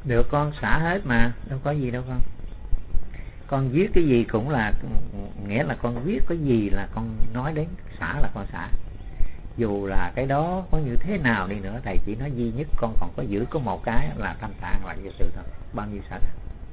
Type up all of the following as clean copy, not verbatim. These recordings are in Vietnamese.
Được, con xả hết mà, đâu có gì đâu con. Con viết cái gì cũng là, nghĩa là con viết cái gì là con nói đến xả là con xả. Dù là cái đó có như thế nào đi nữa, thầy chỉ nói duy nhất con còn có giữ có một cái là tâm xả lại vô sự thôi, bao nhiêu xả.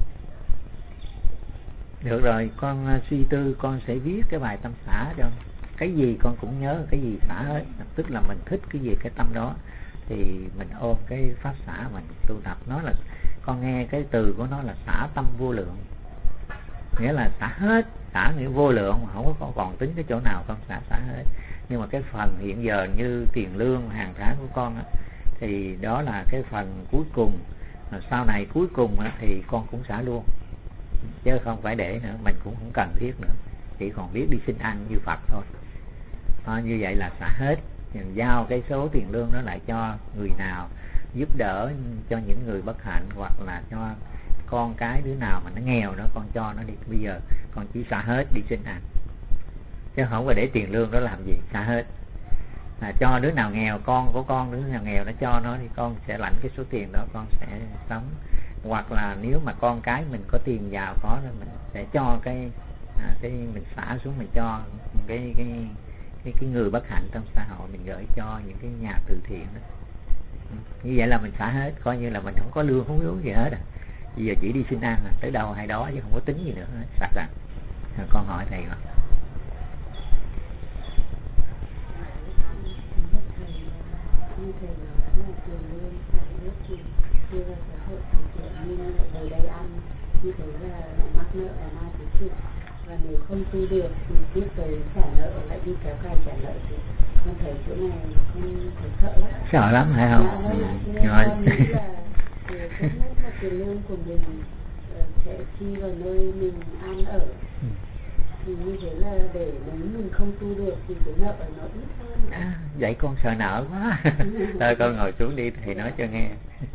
Được rồi, con suy tư con sẽ viết cái bài tâm xả cho. Cái gì con cũng nhớ, cái gì xả hết. Tức là mình thích cái gì cái tâm đó thì mình ôm cái pháp xả mình tu tập. Nói là con nghe cái từ của nó là xả tâm vô lượng, nghĩa là xả hết, xả nghĩa vô lượng, không có còn tính cái chỗ nào con xả hết. Nhưng mà cái phần hiện giờ như tiền lương hàng tháng của con á, thì đó là cái phần cuối cùng. Sau này cuối cùng á, thì con cũng xả luôn, chứ không phải để nữa, mình cũng không cần thiết nữa, chỉ còn biết đi xin ăn như Phật thôi. Như vậy là xả hết. Mình giao cái số tiền lương đó lại cho người nào, giúp đỡ cho những người bất hạnh, hoặc là cho con cái đứa nào mà nó nghèo đó, con cho nó đi. Bây giờ con chỉ xả hết đi xin ăn, chứ không có để tiền lương đó làm gì, xả hết. Cho đứa nào nghèo, con của con đứa nào nghèo nó cho nó thì con sẽ lãnh cái số tiền đó, con sẽ sống. Hoặc là nếu mà con cái mình có tiền giàu có thì mình sẽ cho cái mình xả xuống, mình cho cái người bất hạnh trong xã hội, mình gửi cho những cái nhà từ thiện đó. Như vậy là mình xả hết, coi như là mình không có lương không hướng gì hết. Bây giờ chỉ đi xin ăn tới đâu hay đó, chứ không có tính gì nữa, sạch sạch. Con hỏi thầy rồi. Như thế là mắc nợ là mai cũng chịu, và nếu không tu được thì tiếp tới trả nợ lại đi kéo cày trả nợ, thì con thấy chỗ này con thấy sợ lắm. Sợ lắm phải không? Rồi. Con nghĩ là tốt nhất là tiền lương của mình sẽ chi vào nơi mình ăn ở, thì như thế là để nếu mình không tu được thì cái nợ nó ít hơn. Vậy con sợ nợ quá. Thôi con ngồi xuống đi, thầy nói cho nghe.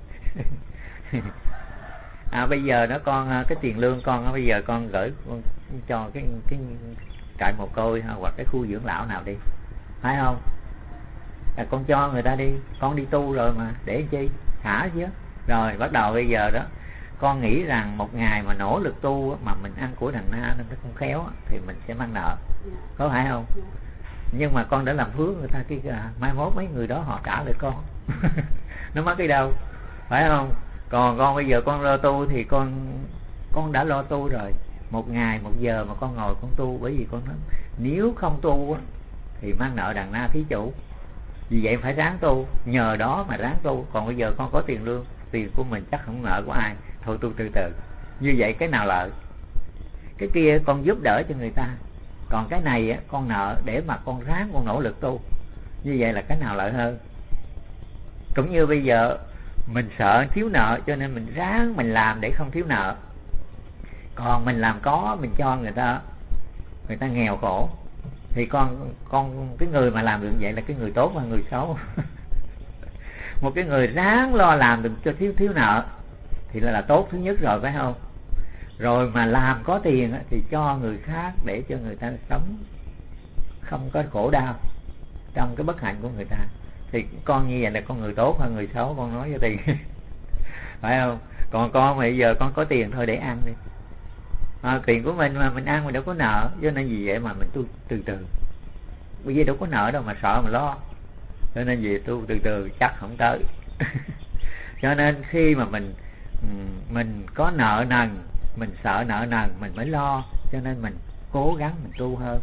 Bây giờ đó con, cái tiền lương con bây giờ con gửi con cho cái trại mồ côi hoặc cái khu dưỡng lão nào đi, phải không? Con cho người ta đi, con đi tu rồi mà, để chi xả chứ. Rồi bắt đầu bây giờ đó con nghĩ rằng một ngày mà nỗ lực tu mà mình ăn của đằng na nên nó không khéo thì mình sẽ mang nợ, có phải không? Nhưng mà con đã làm phước người ta kia, mai mốt mấy người đó họ trả lại con. Nó mất cái đâu, phải không? Còn con bây giờ con lo tu thì con đã lo tu rồi. Một ngày một giờ mà con ngồi con tu, bởi vì con nói nếu không tu thì mang nợ đằng na thí chủ. Vì vậy phải ráng tu, nhờ đó mà ráng tu. Còn bây giờ con có tiền lương, tiền của mình chắc không nợ của ai, thôi tu từ từ. Như vậy cái nào lợi? Cái kia con giúp đỡ cho người ta, còn cái này con nợ để mà con ráng con nỗ lực tu. Như vậy là cái nào lợi hơn? Cũng như bây giờ mình sợ thiếu nợ cho nên mình ráng mình làm để không thiếu nợ. Còn mình làm có, mình cho người ta nghèo khổ, thì cái người mà làm được vậy là cái người tốt và người xấu. Một cái người ráng lo làm đừng cho thiếu nợ thì là tốt thứ nhất rồi, phải không? Rồi mà làm có tiền thì cho người khác để cho người ta sống không có khổ đau trong cái bất hạnh của người ta. Thì con như vậy là con người tốt hay người xấu? Con nói cho tiền. Phải không? Còn con bây giờ con có tiền thôi để ăn đi. Tiền của mình mà mình ăn mình đâu có nợ, cho nên vì vậy mà mình tu từ từ. Bây giờ đâu có nợ đâu mà sợ mà lo, cho nên vì tu từ từ chắc không tới. Cho nên khi mà mình có nợ nần, mình sợ nợ nần mình mới lo, cho nên mình cố gắng mình tu hơn.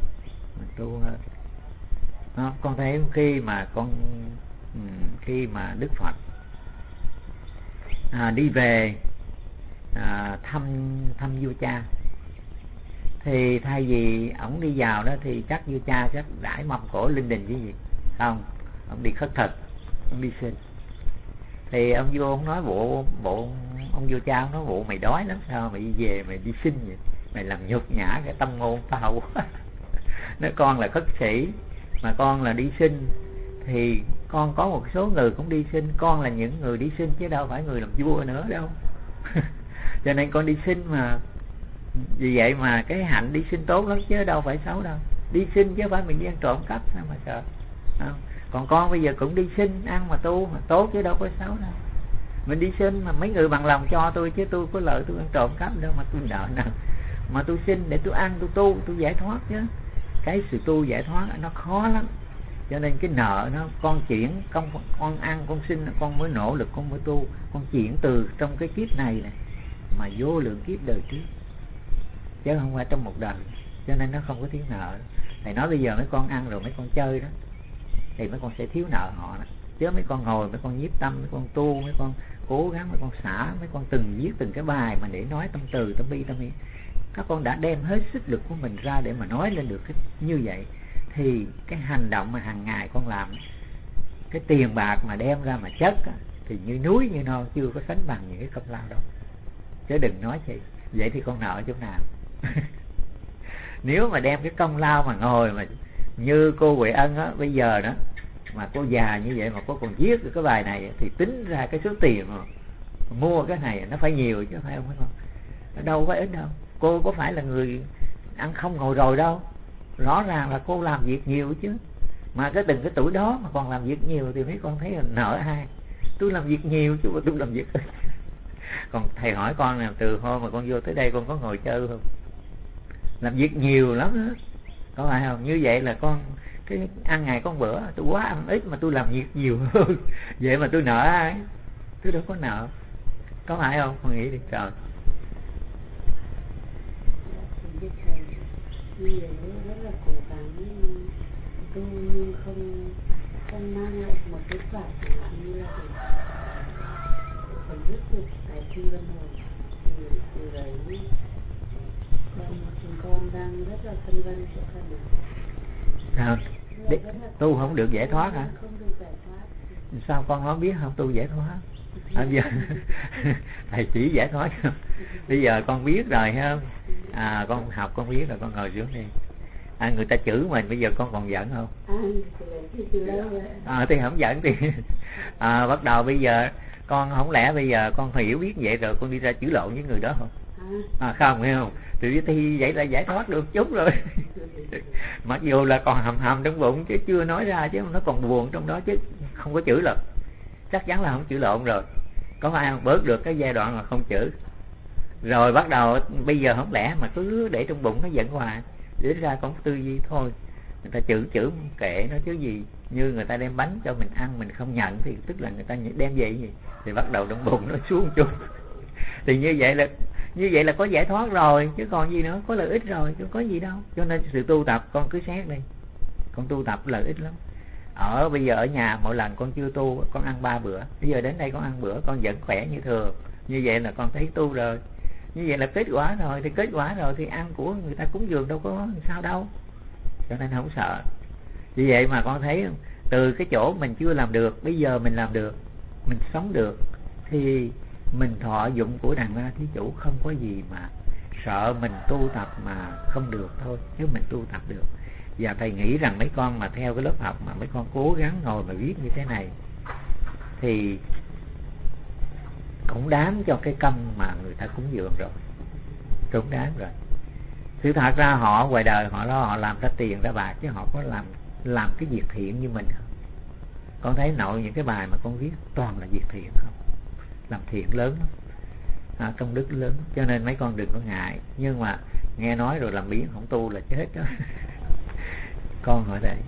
Con thấy khi mà Đức Phật đi về thăm vua cha, thì thay vì ổng đi vào đó thì chắc vua cha chắc đãi mâm cỗ linh đình chứ gì không, ông đi khất thực, ông đi xin. Thì ông vua ông nói bộ ông vua cha ông nói bộ mày đói lắm sao mày đi về mày đi xin vậy, mày làm nhục nhã cái tâm ngôn tao quá. Nói con là khất sĩ mà con là đi xin, thì con có một số người cũng đi xin, con là những người đi xin chứ đâu phải người làm vua nữa đâu. Cho nên con đi xin mà. Vì vậy mà cái hạnh đi xin tốt lắm chứ đâu phải xấu đâu. Đi xin chứ phải mình đi ăn trộm cắp sao mà sợ. Còn con bây giờ cũng đi xin ăn mà tu mà tốt chứ đâu có xấu đâu. Mình đi xin mà mấy người bằng lòng cho tôi, chứ tôi có lợi tôi ăn trộm cắp đâu mà tôi nợ nào. Mà tôi xin để tôi ăn, tôi tu, tôi giải thoát chứ. Cái sự tu giải thoát nó khó lắm. Cho nên cái nợ nó, con chuyển, con ăn, con xin, con mới nỗ lực, con mới tu. Con chuyển từ trong cái kiếp này mà vô lượng kiếp đời trước, chứ không phải trong một đời. Cho nên nó không có thiếu nợ. Thầy nói bây giờ mấy con ăn rồi mấy con chơi đó, thì mấy con sẽ thiếu nợ họ đó. Chứ mấy con ngồi, mấy con nhiếp tâm, mấy con tu, mấy con cố gắng, mấy con xả, mấy con từng viết từng cái bài mà để nói tâm từ, tâm bi, tâm ý. Các con đã đem hết sức lực của mình ra để mà nói lên được cái như vậy, thì cái hành động mà hàng ngày con làm, cái tiền bạc mà đem ra mà chất á, thì như núi như non, chưa có sánh bằng những cái công lao đâu. Chứ đừng nói gì. Vậy thì con nợ chỗ nào? Nếu mà đem cái công lao mà ngồi mà như cô Huệ Ân á, bây giờ đó mà cô già như vậy mà cô còn viết được cái bài này, thì tính ra cái số tiền mà mua cái này nó phải nhiều chứ, phải không mấy con? Nó đâu có ít đâu. Cô có phải là người ăn không ngồi rồi đâu. Rõ ràng là cô làm việc nhiều chứ. Mà cái từng cái tuổi đó mà còn làm việc nhiều thì mấy con thấy là nợ ai? Tôi làm việc nhiều chứ mà tôi làm việc ít. Còn thầy hỏi con là từ hôm mà con vô tới đây con có ngồi chơi không? Làm việc nhiều lắm đó, có phải không? Như vậy là con cái ăn ngày con bữa, tôi quá ăn ít mà tôi làm việc nhiều hơn. Vậy mà tôi nợ ai? Tôi đâu có nợ, có phải không? Con nghĩ đi trời. Bây giờ rất là cố gắng tu nhưng không mang lại một kết quả chẳng hạn như là để chấm dứt được cái sinh luân hồi. Thì từ đấy chúng con đang rất là phân vân chỗ phần này. Tu không được giải thoát hả? Không được giải thoát. Sao con không biết không tu giải thoát? Bây giờ thầy chỉ giải thoát. Bây giờ con biết rồi ha. Con học con biết rồi, con ngồi xuống đi. Người ta chửi mình bây giờ con còn giận không? Thì không giận thì bắt đầu bây giờ con không lẽ bây giờ con hiểu biết vậy rồi con đi ra chửi lộn với người đó không? Không, hiểu không? Thì vậy là giải thoát được chút rồi. Mặc dù là còn hầm hầm trong bụng chứ chưa nói ra, chứ nó còn buồn trong đó chứ không có chửi lộn. Chắc chắn là không chửi lộn rồi. Có phải không? Bớt được cái giai đoạn mà không chửi. Rồi bắt đầu bây giờ không lẽ mà cứ để trong bụng nó giận hoài. Để ra con tư duy thôi. Người ta chửi kệ nó chứ gì. Như người ta đem bánh cho mình ăn mình không nhận thì tức là người ta đem về gì. Thì bắt đầu trong bụng nó xuống chút. Thì như vậy là có giải thoát rồi, chứ còn gì nữa, có lợi ích rồi chứ có gì đâu. Cho nên sự tu tập con cứ xét đi. Con tu tập lợi ích lắm. Bây giờ ở nhà mỗi lần con chưa tu con ăn 3 bữa, bây giờ đến đây con ăn bữa con vẫn khỏe như thường. Như vậy là con thấy tu rồi. Như vậy là kết quả rồi. Thì kết quả rồi thì ăn của người ta cúng dường đâu có sao đâu. Cho nên không sợ. Vì vậy mà con thấy từ cái chỗ mình chưa làm được, bây giờ mình làm được, mình sống được, thì mình thọ dụng của đàn la thí chủ, không có gì mà sợ mình tu tập mà không được thôi, chứ mình tu tập được. Và thầy nghĩ rằng mấy con mà theo cái lớp học mà mấy con cố gắng ngồi mà viết như thế này thì cũng đáng cho cái công mà người ta cúng dường rồi, cũng đáng rồi. Sự thật ra họ ngoài đời họ làm ra tiền ra bạc, chứ họ có làm cái việc thiện như mình không? Con thấy nội những cái bài mà con viết toàn là việc thiện không? Làm thiện lớn lắm, công đức lớn. Cho nên mấy con đừng có ngại. Nhưng mà nghe nói rồi làm biến không tu là chết đó. Con hỏi đây.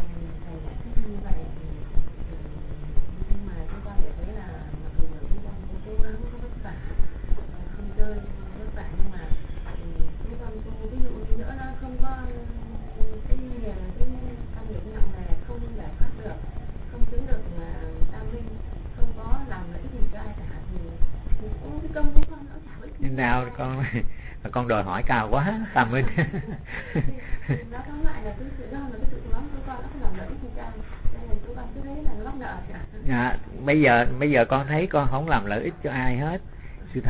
Nào con đòi hỏi cao quá Tam Minh. Bây giờ con thấy con không làm lợi ích cho ai hết. Sự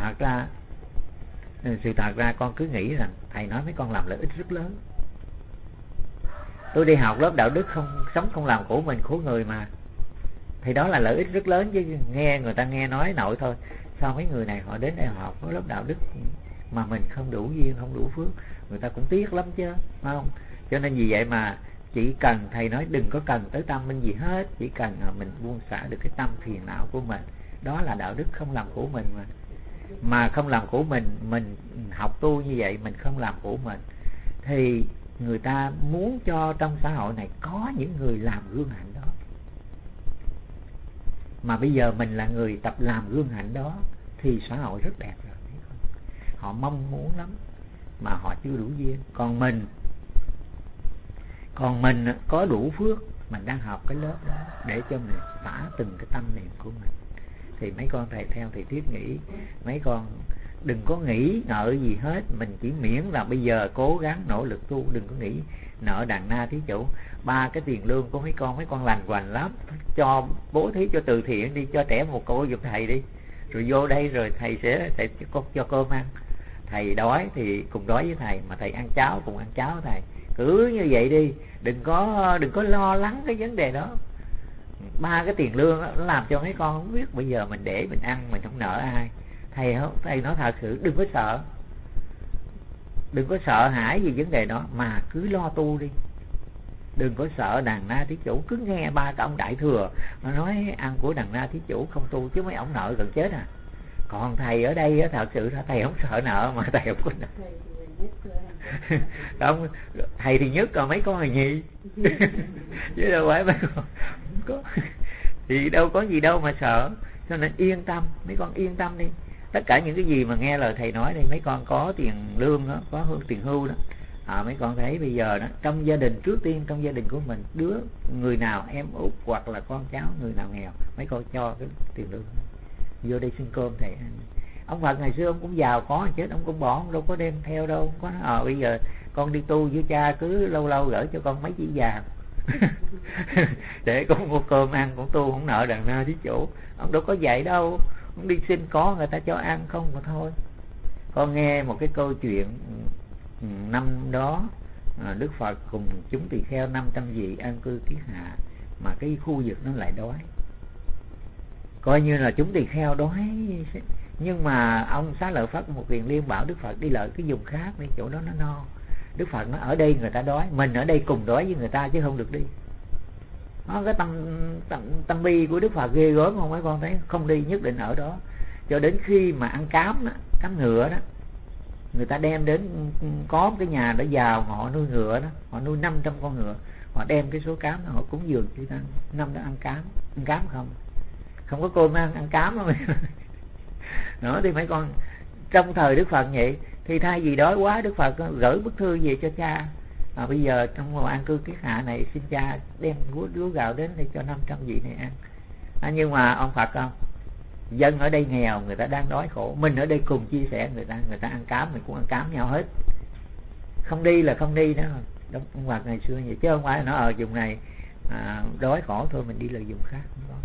thật ra con cứ nghĩ rằng thầy nói mấy con làm lợi ích rất lớn. Tôi đi học lớp đạo đức sống không làm khổ mình khổ người mà, thì đó là lợi ích rất lớn. Chứ nghe người ta nghe nói nội thôi, sao mấy người này họ đến đây học có lớp đạo đức mà mình không đủ duyên, không đủ phước, người ta cũng tiếc lắm chứ, phải không? Cho nên vì vậy mà chỉ cần thầy nói đừng có cần tới tâm minh gì hết, chỉ cần mình buông xả được cái tâm phiền não của mình, Đó là đạo đức không làm khổ mình mà không làm khổ mình học tu như vậy mình không làm khổ mình, thì người ta muốn cho trong xã hội này có những người làm gương hạnh đó. Mà bây giờ mình là người tập làm gương hạnh đó thì xã hội rất đẹp rồi. Họ mong muốn lắm mà họ chưa đủ duyên. Còn mình có đủ phước, mình đang học cái lớp đó để cho mình xả từng cái tâm niệm của mình. Thì mấy con thầy theo thầy Thiết nghĩ, mấy con đừng có nghĩ ngợi gì hết, mình chỉ miễn là bây giờ cố gắng nỗ lực tu, đừng có nghĩ nợ đàn na thí chủ. 3 cái tiền lương của mấy con lành hoành lắm, cho bố thí cho từ thiện đi, cho trẻ một cô giùm thầy đi, rồi vô đây rồi thầy sẽ cho cơm ăn. Thầy đói thì cùng đói với thầy, mà thầy ăn cháo cùng ăn cháo với thầy. Cứ như vậy đi, đừng có lo lắng cái vấn đề đó. 3 cái tiền lương đó, nó làm cho mấy con không biết bây giờ mình để mình ăn mình không nợ ai. Thầy nói thật sự đừng có sợ hãi gì vấn đề đó, mà cứ lo tu đi. Đừng có sợ đàn na thí chủ, cứ nghe 3 cái ông đại thừa nó nói ăn của đàn na thí chủ không tu, chứ mấy ông nợ gần chết à. Còn thầy ở đây thật sự ra thầy không sợ nợ, mà thầy không có nợ. Không, thầy thì nhất, còn mấy con là nhì. Chứ đâu phải mấy con có thì đâu có gì đâu mà sợ. Cho nên yên tâm, mấy con yên tâm đi. Tất cả những cái gì mà nghe lời thầy nói đây, mấy con có tiền lương đó, có tiền hưu đó, mấy con thấy bây giờ đó, trong gia đình, trước tiên trong gia đình của mình, người nào em út hoặc là con cháu người nào nghèo, mấy con cho cái tiền lương vô đây xin cơm thầy ăn. Ông Phật ngày xưa ông cũng giàu có chết, ông cũng bỏ, ông đâu có đem theo đâu. Có bây giờ con đi tu với cha, cứ lâu lâu gửi cho con mấy chỉ vàng để con mua cơm ăn, con tu không nợ đàn na thí chủ. Ông đâu có vậy đâu, ông đi xin có người ta cho ăn không mà thôi. Con nghe một cái câu chuyện năm đó Đức Phật cùng chúng tỳ kheo 500 vị an cư kiết hạ, mà cái khu vực nó lại đói, coi như là chúng tỳ kheo đói. Nhưng mà ông Xá Lợi Phất một Kiền Liên bảo Đức Phật đi lợi cái vùng khác đi, chỗ đó nó no. Đức Phật nói ở đây người ta đói, mình ở đây cùng đói với người ta chứ không được đi. Đó, cái tâm bi của Đức Phật ghê gớm không mấy con thấy, không đi, nhất định ở đó cho đến khi mà ăn cám đó, cám ngựa đó, người ta đem đến, có cái nhà đó giàu mà họ nuôi ngựa đó, họ nuôi 500 con ngựa, họ đem cái số cám đó họ cúng dường chư tăng. Năm đó ăn cám không có cơm ăn cám đó. Đó thì mấy con trong thời Đức Phật vậy, thì thay vì đói quá Đức Phật gửi bức thư về cho cha, bây giờ trong mùa an cư kiết hạ này xin cha đem lúa gạo đến để cho 500 vị này ăn. Nhưng mà ông Phật không, dân ở đây nghèo, người ta đang đói khổ, mình ở đây cùng chia sẻ, người ta ăn cám, mình cũng ăn cám nhau hết. Không đi là không đi đó. Ông Phật ngày xưa vậy, chứ không phải nó ở vùng này đói khổ thôi mình đi là vùng khác.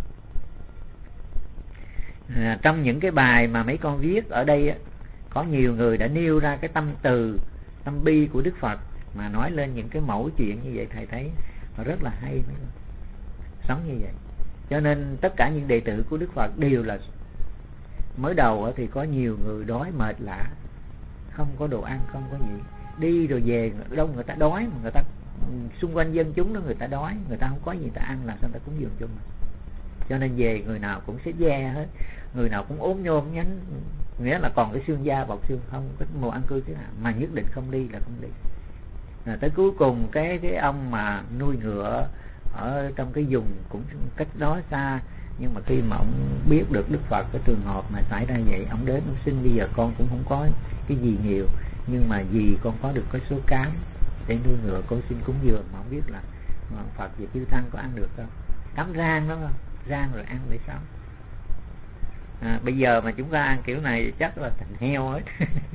Trong những cái bài mà mấy con viết ở đây có nhiều người đã nêu ra cái tâm từ, tâm bi của Đức Phật, mà nói lên những cái mẫu chuyện như vậy, thầy thấy nó rất là hay, mấy con sống như vậy. Cho nên tất cả những đệ tử của Đức Phật đều là mới đầu thì có nhiều người đói mệt lạ, không có đồ ăn, không có gì, đi rồi về đâu người ta đói, mà người ta xung quanh dân chúng đó người ta đói, người ta không có gì người ta ăn, làm sao người ta cúng dường cho mình. Cho nên về người nào cũng xếp da hết, người nào cũng ốm nhôm nhánh, nghĩa là còn cái xương da bọc xương, không có mùa ăn cư thế nào, mà nhất định không đi là không đi. Tới cuối cùng cái ông mà nuôi ngựa ở trong cái vùng cũng cách đó xa, nhưng mà khi mà ông biết được Đức Phật cái trường hợp mà xảy ra vậy, ông đến ông xin bây giờ con cũng không có cái gì nhiều, nhưng mà vì con có được cái số cám để nuôi ngựa, con xin cúng dường. Mà không biết là Phật và chư tăng có ăn được không? Cám rang đó không? Rang rồi ăn để sống. Bây giờ mà chúng ta ăn kiểu này chắc là thành heo hết.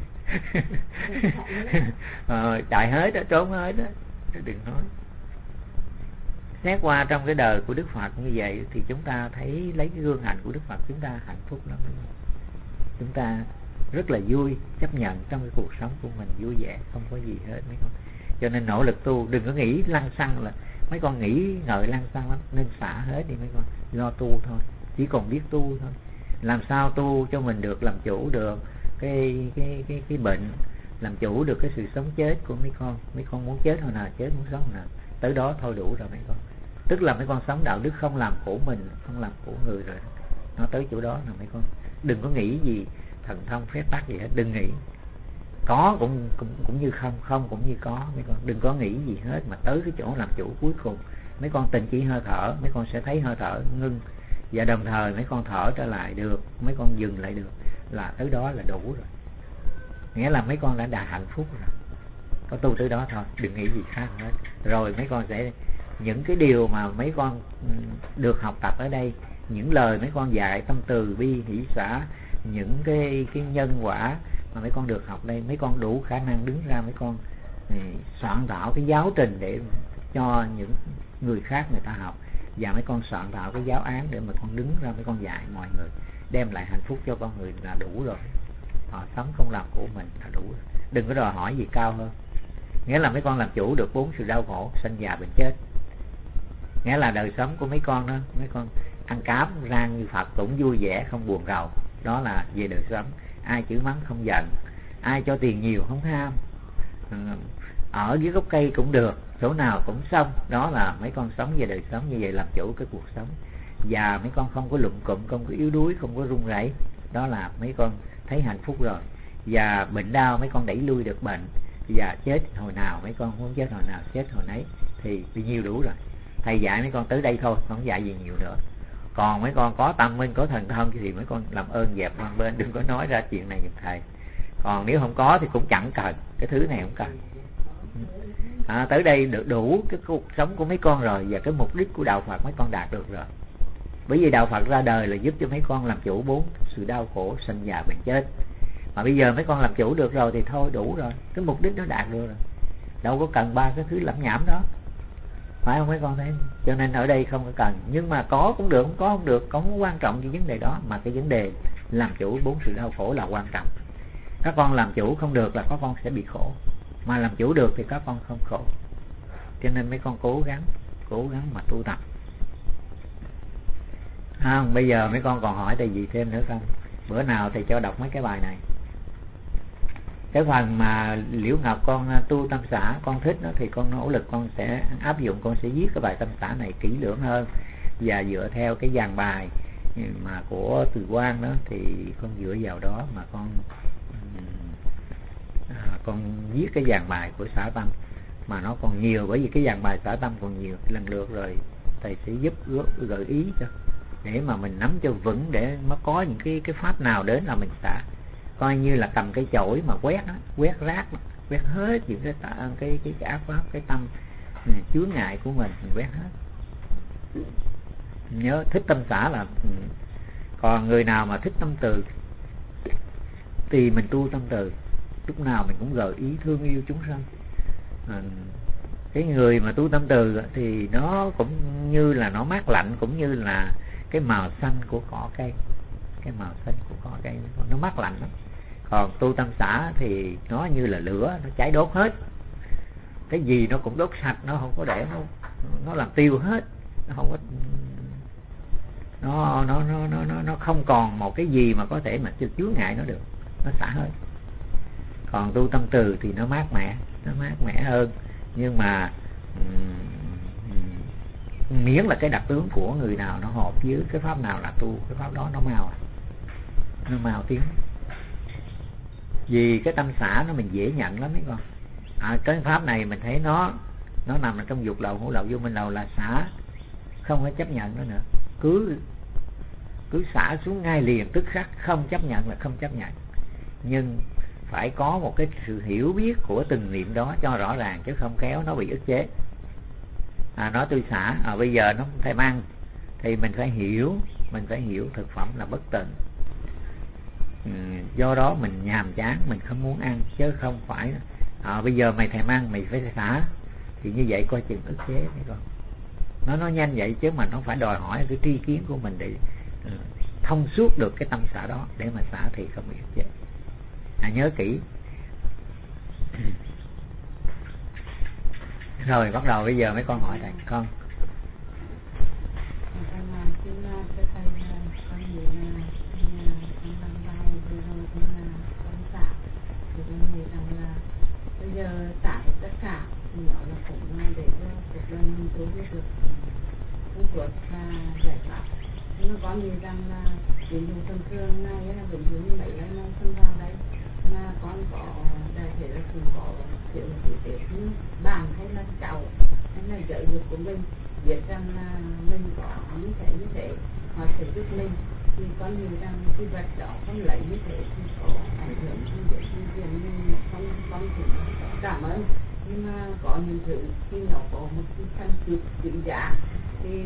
Chạy hết đó, trốn hết đó, đừng nói. Xét qua trong cái đời của Đức Phật như vậy thì chúng ta thấy lấy cái gương hạnh của Đức Phật, chúng ta hạnh phúc lắm. Chúng ta rất là vui, chấp nhận trong cái cuộc sống của mình vui vẻ, không có gì hết mấy con. Cho nên nỗ lực tu, đừng có nghĩ lăng xăng, là mấy con nghĩ ngợi lăng xăng lắm, nên xả hết đi mấy con, lo tu thôi, chỉ còn biết tu thôi. Làm sao tu cho mình được làm chủ được cái bệnh, làm chủ được cái sự sống chết của mấy con. Mấy con muốn chết hồi nào chết, muốn sống hồi nào tới đó thôi, đủ rồi mấy con. Tức là mấy con sống đạo đức, không làm khổ mình, không làm khổ người rồi. nó tới chỗ đó là mấy con đừng có nghĩ gì thần thông phép tắc gì hết, đừng nghĩ. Có cũng như không, không cũng như có. Mấy con đừng có nghĩ gì hết, mà tới cái chỗ làm chủ cuối cùng. Mấy con tình chỉ hơi thở, mấy con sẽ thấy hơi thở ngưng, và đồng thời mấy con thở trở lại được, mấy con dừng lại được, là tới đó là đủ rồi. Nghĩa là mấy con đã đạt hạnh phúc rồi. Có tu tới đó thôi, đừng nghĩ gì khác hết. Rồi mấy con sẽ, những cái điều mà mấy con được học tập ở đây, những lời mấy con dạy tâm từ bi hỷ xả, những cái nhân quả mà mấy con được học đây, mấy con đủ khả năng đứng ra mấy con soạn thảo cái giáo trình để cho những người khác người ta học, và mấy con soạn thảo cái giáo án để mà con đứng ra mấy con dạy mọi người, đem lại hạnh phúc cho con người là đủ rồi. Họ sống không làm của mình là đủ rồi. Đừng có đòi hỏi gì cao hơn. Nghĩa là mấy con làm chủ được 4 sự đau khổ sanh già bệnh chết. Nghĩa là đời sống của mấy con đó, mấy con ăn cám rang như Phật cũng vui vẻ không buồn rầu. Đó là về đời sống. Ai chửi mắng không giận, ai cho tiền nhiều không ham, ở dưới gốc cây cũng được, chỗ nào cũng xong. Đó là mấy con sống về đời sống như vậy, làm chủ cái cuộc sống. Và mấy con không có lụm cụm, không có yếu đuối, không có run rẩy. Đó là mấy con thấy hạnh phúc rồi. Và bệnh đau mấy con đẩy lui được bệnh, và chết hồi nào mấy con muốn chết hồi nào chết hồi nấy, thì nhiều đủ rồi. Thầy dạy mấy con tới đây thôi, không dạy gì nhiều nữa. Còn mấy con có tâm minh, có thần thông thì mấy con làm ơn dẹp qua bên, đừng có nói ra chuyện này giùm thầy. Còn nếu không có thì cũng chẳng cần, cái thứ này không cần. Tới đây được đủ cái cuộc sống của mấy con rồi, và cái mục đích của đạo Phật mấy con đạt được rồi. Bởi vì đạo Phật ra đời là giúp cho mấy con làm chủ 4 sự đau khổ sanh già bệnh chết. Mà bây giờ mấy con làm chủ được rồi thì thôi đủ rồi, cái mục đích nó đạt được rồi, đâu có cần 3 cái thứ lẩm nhẩm đó, phải không mấy con thấy? Cho nên ở đây không có cần. Nhưng mà có cũng được, không có không được, không quan trọng cái vấn đề đó. Mà cái vấn đề làm chủ 4 sự đau khổ là quan trọng. Các con làm chủ không được là các con sẽ bị khổ, mà làm chủ được thì các con không khổ. Cho nên mấy con cố gắng mà tu tập. Bây giờ mấy con còn hỏi thầy gì thêm nữa không? Bữa nào thầy cho đọc mấy cái bài này. Cái phần mà Liễu Ngọc con tu tâm xã con thích đó, thì con nỗ lực con sẽ áp dụng, con sẽ viết cái bài tâm xã này kỹ lưỡng hơn, và dựa theo cái dàn bài mà của Từ Quang đó, thì con dựa vào đó mà con viết cái dàn bài của xã tâm mà nó còn nhiều. Bởi vì cái dàn bài xã tâm còn nhiều, lần lượt rồi thầy sẽ giúp gợi ý cho, để mà mình nắm cho vững, để nó có những cái pháp nào đến là mình xả. Coi như là cầm cái chổi mà quét rác, quét hết những cái ác pháp, cái tâm chướng ngại của mình quét hết. Nhớ thích tâm xả là. Còn người nào mà thích tâm từ thì mình tu tâm từ, lúc nào mình cũng gợi ý thương yêu chúng sanh. Cái người mà tu tâm từ thì nó cũng như là nó mát lạnh, cũng như là cái màu xanh của cỏ cây. Cái màu xanh của cỏ cây nó mát lạnh lắm. Còn tu tâm xã thì nó như là lửa, nó cháy đốt hết. Cái gì nó cũng đốt sạch, nó không có để nó làm tiêu hết. Nó không có, nó không còn một cái gì mà có thể mà chướng ngại nó được, nó xả hết. Còn tu tâm từ thì nó mát mẻ hơn. Nhưng mà miễn là cái đặc tướng của người nào nó hợp với cái pháp nào là tu cái pháp đó, nó mau tiếng. Vì cái tâm xả nó mình dễ nhận lắm mấy con. Cái pháp này mình thấy nó nằm ở trong dục lậu, ngũ lậu, vô minh lậu là xả, không phải chấp nhận nó nữa. Cứ xả xuống ngay liền tức khắc, không chấp nhận là không chấp nhận. Nhưng phải có một cái sự hiểu biết của từng niệm đó cho rõ ràng, chứ không khéo nó bị ức chế. Nói tôi xả, bây giờ nó không thèm ăn thì mình phải hiểu thực phẩm là bất tịnh. Do đó mình nhàm chán, mình không muốn ăn, chứ không phải bây giờ mày thèm ăn mày phải xả. Thì như vậy coi chừng ức chế mấy con. Nó nhanh vậy, chứ mà nó phải đòi hỏi cái tri kiến của mình để thông suốt được cái tâm xả đó, để mà xả thì không bị ức chế. Nhớ kỹ. Rồi bắt đầu bây giờ mấy con hỏi thầy con. Bây giờ xả tất cả thì nó là cũng để cho cuộc đời mình tu biết được công cuộc và giải pháp. nó có nhiều rằng là ví dụ thường thường này là ví dụ như vậy là nó phân vào đấy mà con có đại thể là cũng có kiểu để như bạn hay là cháu hay là giáo dục của mình biết rằng là mình có như thế họ sẽ giúp mình thì con nhìn rằng cái vật đó con lấy như thế thì có ảnh hưởng đến sinh viên mình con thì cảm ơn nhưng mà có những thứ khi nó có một cái thành tựu chính giá thì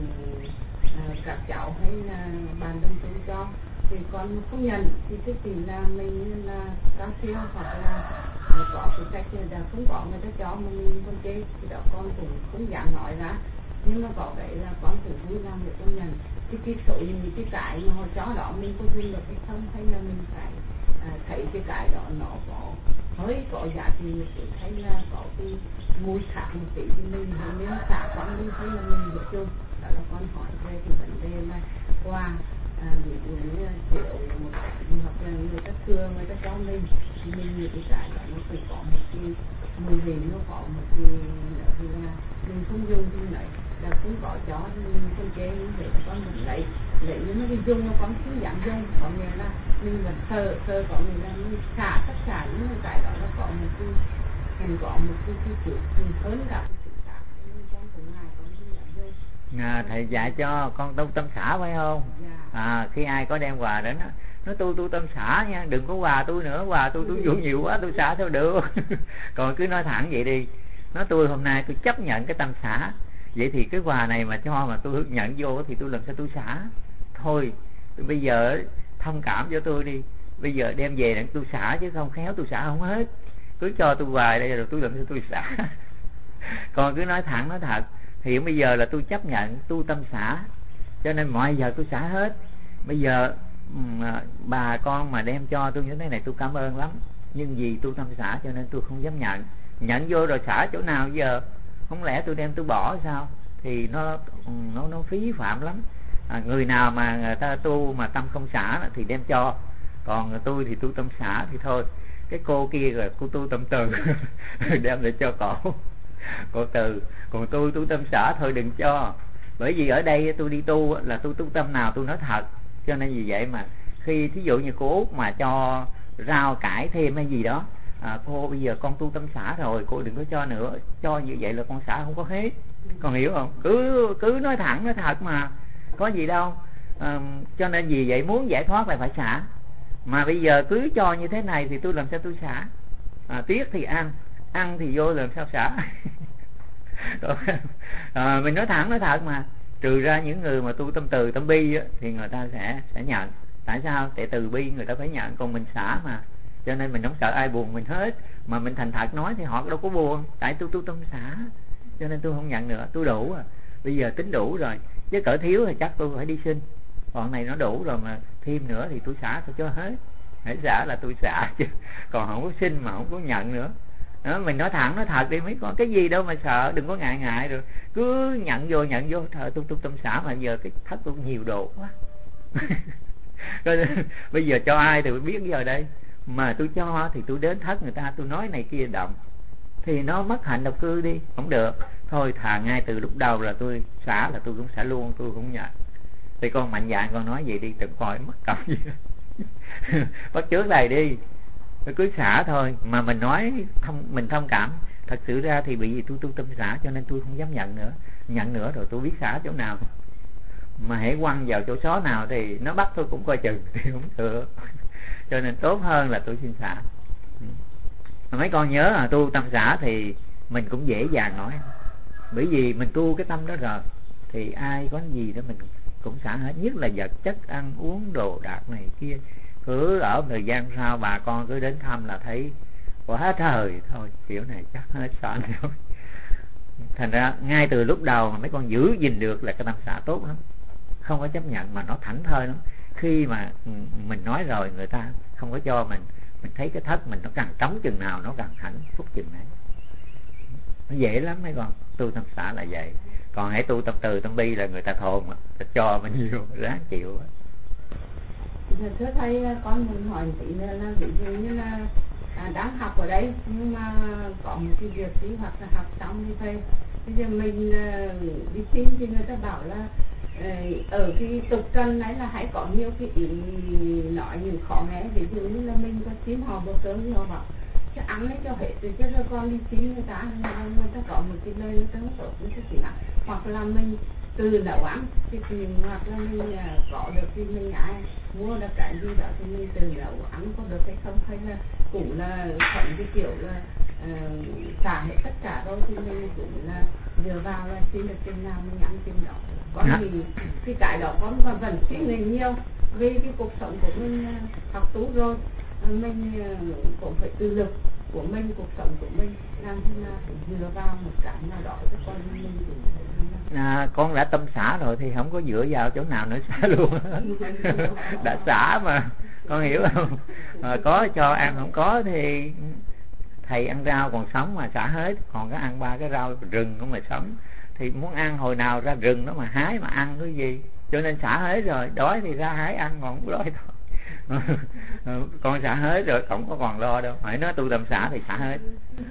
các cháu hay là bạn đồng tu cho thì con không nhận thì cái tiền là mình là cao siêu hoặc là có cái cách là không có người ta cho mà mình con chê thì đó con cũng không dám nói ra nhưng mà có vậy là con tự vui làm để con nhận cái số những cái mà họ cho đó mình có duyên được hay không hay là mình phải thấy cái đó nó có có giá trị một chút hay là có cái mùi khác một tí thì mình nên xả con đi hay là mình được chung đó là con hỏi về cái vấn đề là qua ví dụ như kiểu một hoặc là người ta xưa người ta cho mình những cái đó nó cũng có một cái mùi vị nó có một cái thì là mình không dùng thì lại là cũng có chó mình không chế như vậy là con mình lấy nhưng mà cái dùng nó con không dám dùng có nghĩa là mình vẫn sờ có nghĩa là mình xả tất cả những cái đó nó có một cái mình có một cái kiểu hơn cả nhưng con cũng ngại con không dám dùng. Thầy dạy cho con tu tâm xả phải không? Khi ai có đem quà đến nó tu tâm xả nha, đừng có quà tôi nữa, quà tôi vô nhiều quá tôi xả sao được. Còn cứ nói thẳng vậy đi, nói tôi hôm nay tôi chấp nhận cái tâm xả, vậy thì cái quà này mà cho mà tôi nhận vô thì tôi làm sao tôi xả thôi. Bây giờ thông cảm cho tôi đi, bây giờ đem về để tôi xả chứ không khéo tôi xả không hết, cứ cho tôi hoài đây rồi tôi làm sao tôi xả. Còn cứ nói thẳng nói thật thì bây giờ là tôi chấp nhận tu tâm xả cho nên mọi giờ tôi xả hết. Bây giờ bà con mà đem cho tôi như thế này tôi cảm ơn lắm, nhưng vì tu tâm xả cho nên tôi không dám nhận vô rồi xả chỗ nào giờ, không lẽ tôi đem tôi bỏ sao thì nó phí phạm lắm. Người nào mà người ta tu mà tâm không xả thì đem cho, còn tôi thì tu tâm xả thì thôi. Cái cô kia rồi cô tu tâm từ đem để cho cô từ, còn tôi tu tâm xả thôi đừng cho. Bởi vì ở đây tôi đi tu là tôi tu tâm nào tôi nói thật, cho nên vì vậy mà khi thí dụ như cô Út mà cho rau cải thêm hay gì đó, cô bây giờ con tu tâm xả rồi cô đừng có cho nữa, cho như vậy là con xả không có hết, con hiểu không? Cứ nói thẳng nói thật mà có gì đâu. Cho nên vì vậy muốn giải thoát là phải xả, mà bây giờ cứ cho như thế này thì tôi làm sao tôi xả? Tiếc thì ăn thì vô làm sao xả? Mình nói thẳng nói thật mà, trừ ra những người mà tu tâm từ tâm bi á, thì người ta sẽ nhận. Tại sao? Tại từ bi người ta phải nhận, còn mình xả mà, cho nên mình không sợ ai buồn mình hết, mà mình thành thật nói thì họ đâu có buồn. Tại tôi tu tâm xả cho nên tôi không nhận nữa, tôi đủ à. Bây giờ tính đủ rồi, chứ cỡ thiếu thì chắc tôi phải đi xin, còn này nó đủ rồi mà thêm nữa thì tôi xả tôi cho hết. Hãy xả là tôi xả chứ còn không có xin mà không có nhận nữa. Đó, mình nói thẳng nói thật đi mấy con, cái gì đâu mà sợ, đừng có ngại rồi cứ nhận vô. Trời, tôi tâm xả mà giờ cái thất tôi nhiều đồ quá. Bây giờ cho ai thì biết giờ đây, mà tôi cho thì tôi đến thất người ta tôi nói này kia động thì nó mất hạnh độc cư đi, không được. Thôi thà ngay từ lúc đầu là tôi xả là tôi cũng xả luôn, tôi cũng nhận. Thì con mạnh dạn con nói vậy đi, đừng coi mất công gì. Bắt trước này đi, cứ xả thôi, mà mình nói mình thông cảm. Thật sự ra thì bị gì tôi tu tâm xả cho nên tôi không dám nhận nữa rồi tôi biết xả chỗ nào, mà hễ quăng vào chỗ xó nào thì nó bắt tôi cũng coi chừng thì không được. Cho nên tốt hơn là tôi xin xả. Mấy con nhớ là tu tâm xả thì mình cũng dễ dàng nói, bởi vì mình tu cái tâm đó rồi thì ai có gì đó mình cũng xả hết, nhất là vật chất ăn uống đồ đạc này kia. Cứ ở thời gian sau bà con cứ đến thăm là thấy quá trời, thôi kiểu này chắc hết xả rồi. Thành ra ngay từ lúc đầu mà mấy con giữ gìn được là cái tâm xả tốt lắm, không có chấp nhận mà nó thảnh thơi lắm. Khi mà mình nói rồi người ta không có cho mình thấy cái thất mình nó càng trống chừng nào nó càng hạnh phúc chừng này. Nó dễ lắm mấy con, tu tâm xả là vậy. Còn hãy tu tâm từ tâm bi là người ta thồn, ta cho mình nhiều ráng chịu. Thưa thầy, con muốn hỏi tí nữa là ví dụ như là đang học ở đấy nhưng mà có một cái việc gì hoặc là học xong như thế, bây giờ mình đi xin thì người ta bảo là ở cái tục trần này là hãy có nhiều cái ý nói những khó nghe, ví dụ như là mình có xin họ bữa cơm thì họ bảo chứ ăn lấy cho hết rồi chứ rồi con đi xin người ta có một cái nơi người ta không tốt như thế nào, hoặc là mình từ nấu ăn thì hoặc là mình có được thì mình ai mua được cái gì đó thì mình từ nấu ăn có được hay không, hay là cũng là thuận cái kiểu là xả hết tất cả rồi thì mình cũng là dựa vào là xin được chừng nào mình ăn chừng đó. Con thì cái đó con vẫn suy nghĩ nhiều vì cái cuộc sống của mình học tú rồi, mình cũng phải tự lực của mình, cuộc sống của mình làm thế nào dựa vào một cái nào đó cho con mình con đã tâm xả rồi thì không có dựa vào chỗ nào nữa, xả luôn. Đã xả mà, con hiểu không? Có cho ăn, không có thì thầy ăn rau còn sống mà xả hết, còn có ăn 3 cái rau rừng cũng mà sống, thì muốn ăn hồi nào ra rừng đó mà hái mà ăn cái gì, cho nên xả hết rồi, đói thì ra hái ăn, còn không đói thôi. Con xả hết rồi, không có còn lo đâu, phải nói tu tâm xả thì xả hết.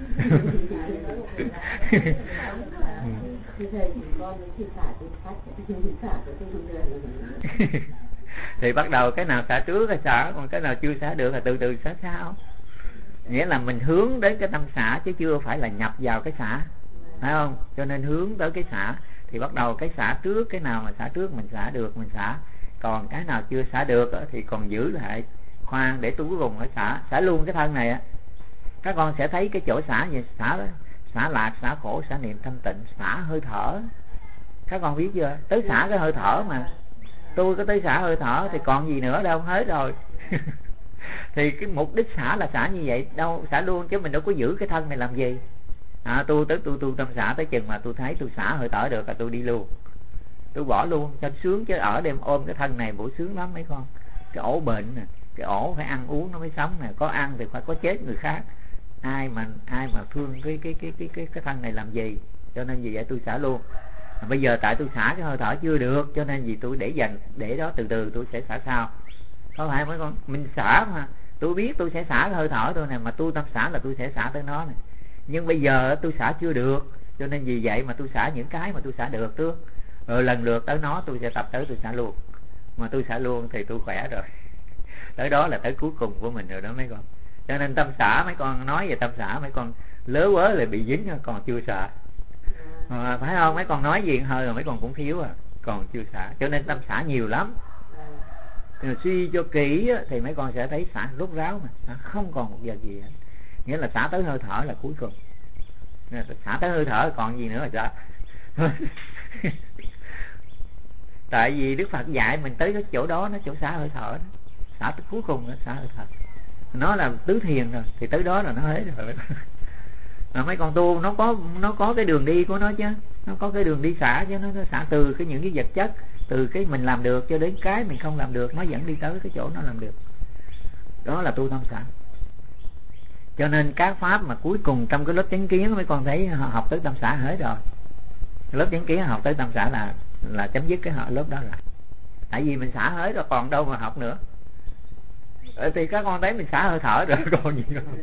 Thì bắt đầu cái nào xả trước cái xả, còn cái nào chưa xả được là từ từ xả sau. Nghĩa là mình hướng đến cái tâm xả chứ chưa phải là nhập vào cái xả, phải không? Cho nên hướng tới cái xả thì bắt đầu cái xả trước, cái nào mà xả trước mình xả được mình xả, còn cái nào chưa xả được thì còn giữ lại khoan để cuối cùng phải xả luôn cái thân này á. Các con sẽ thấy cái chỗ xả gì, xả lạc, xả khổ, xả niệm thanh tịnh, xả hơi thở. Các con biết chưa? Tới xả cái hơi thở mà. Tôi có tới xả hơi thở thì còn gì nữa đâu, hết rồi. Thì cái mục đích xả là xả như vậy, đâu xả luôn chứ mình đâu có giữ cái thân này làm gì. Tôi tâm xả tới chừng mà tôi thấy tôi xả hơi thở được là tôi đi luôn, tôi bỏ luôn cho sướng, chứ ở đêm ôm cái thân này buổi sướng lắm mấy con. Cái ổ bệnh nè, cái ổ phải ăn uống nó mới sống nè, có ăn thì phải có chết người khác, ai mà thương cái thân này làm gì. Cho nên vì vậy tôi xả luôn. Bây giờ tại tôi xả cái hơi thở chưa được, cho nên vì tôi để đó từ từ tôi sẽ xả sau. Có phải mấy con? Mình xả mà, tôi biết tôi sẽ xả cái hơi thở tôi nè, mà tôi tâm xả là tôi sẽ xả tới nó nè. Nhưng bây giờ tôi xả chưa được, cho nên vì vậy mà tôi xả những cái mà tôi xả được trước, rồi lần lượt tới nó tôi sẽ tập tới tôi xả luôn. Mà tôi xả luôn thì tôi khỏe rồi. Tới đó là tới cuối cùng của mình rồi đó mấy con. Cho nên tâm xả, mấy con nói về tâm xả mấy con lớ quớ là bị dính, còn chưa xả. Phải không? Mấy con nói gì hơi rồi mấy con cũng thiếu còn chưa xả. Cho nên tâm xả nhiều lắm. Suy cho kỹ thì mấy con sẽ thấy xả rốt ráo mà không còn một vật gì hết. Nghĩa là xả tới hơi thở là cuối cùng. Xả tới hơi thở còn gì nữa là xả. Tại vì Đức Phật dạy mình tới cái chỗ đó, nó chỗ xả hơi thở đó. Xả tới cuối cùng nó xả hơi thở. Nó là tứ thiền rồi thì tới đó là nó hết rồi. Mà mấy con tu nó có cái đường đi của nó chứ, nó có cái đường đi xả chứ, nó xả từ những cái vật chất, từ cái mình làm được cho đến cái mình không làm được, nó vẫn đi tới cái chỗ nó làm được. Đó là tu tâm xả. Cho nên các pháp mà cuối cùng trong cái lớp chánh kiến mấy con thấy học tới tâm xả hết rồi. Lớp chánh kiến học tới tâm xả là chấm dứt cái lớp đó rồi. Tại vì mình xả hết rồi còn đâu mà học nữa. Thì các con thấy mình xả hơi thở rồi còn gì đâu.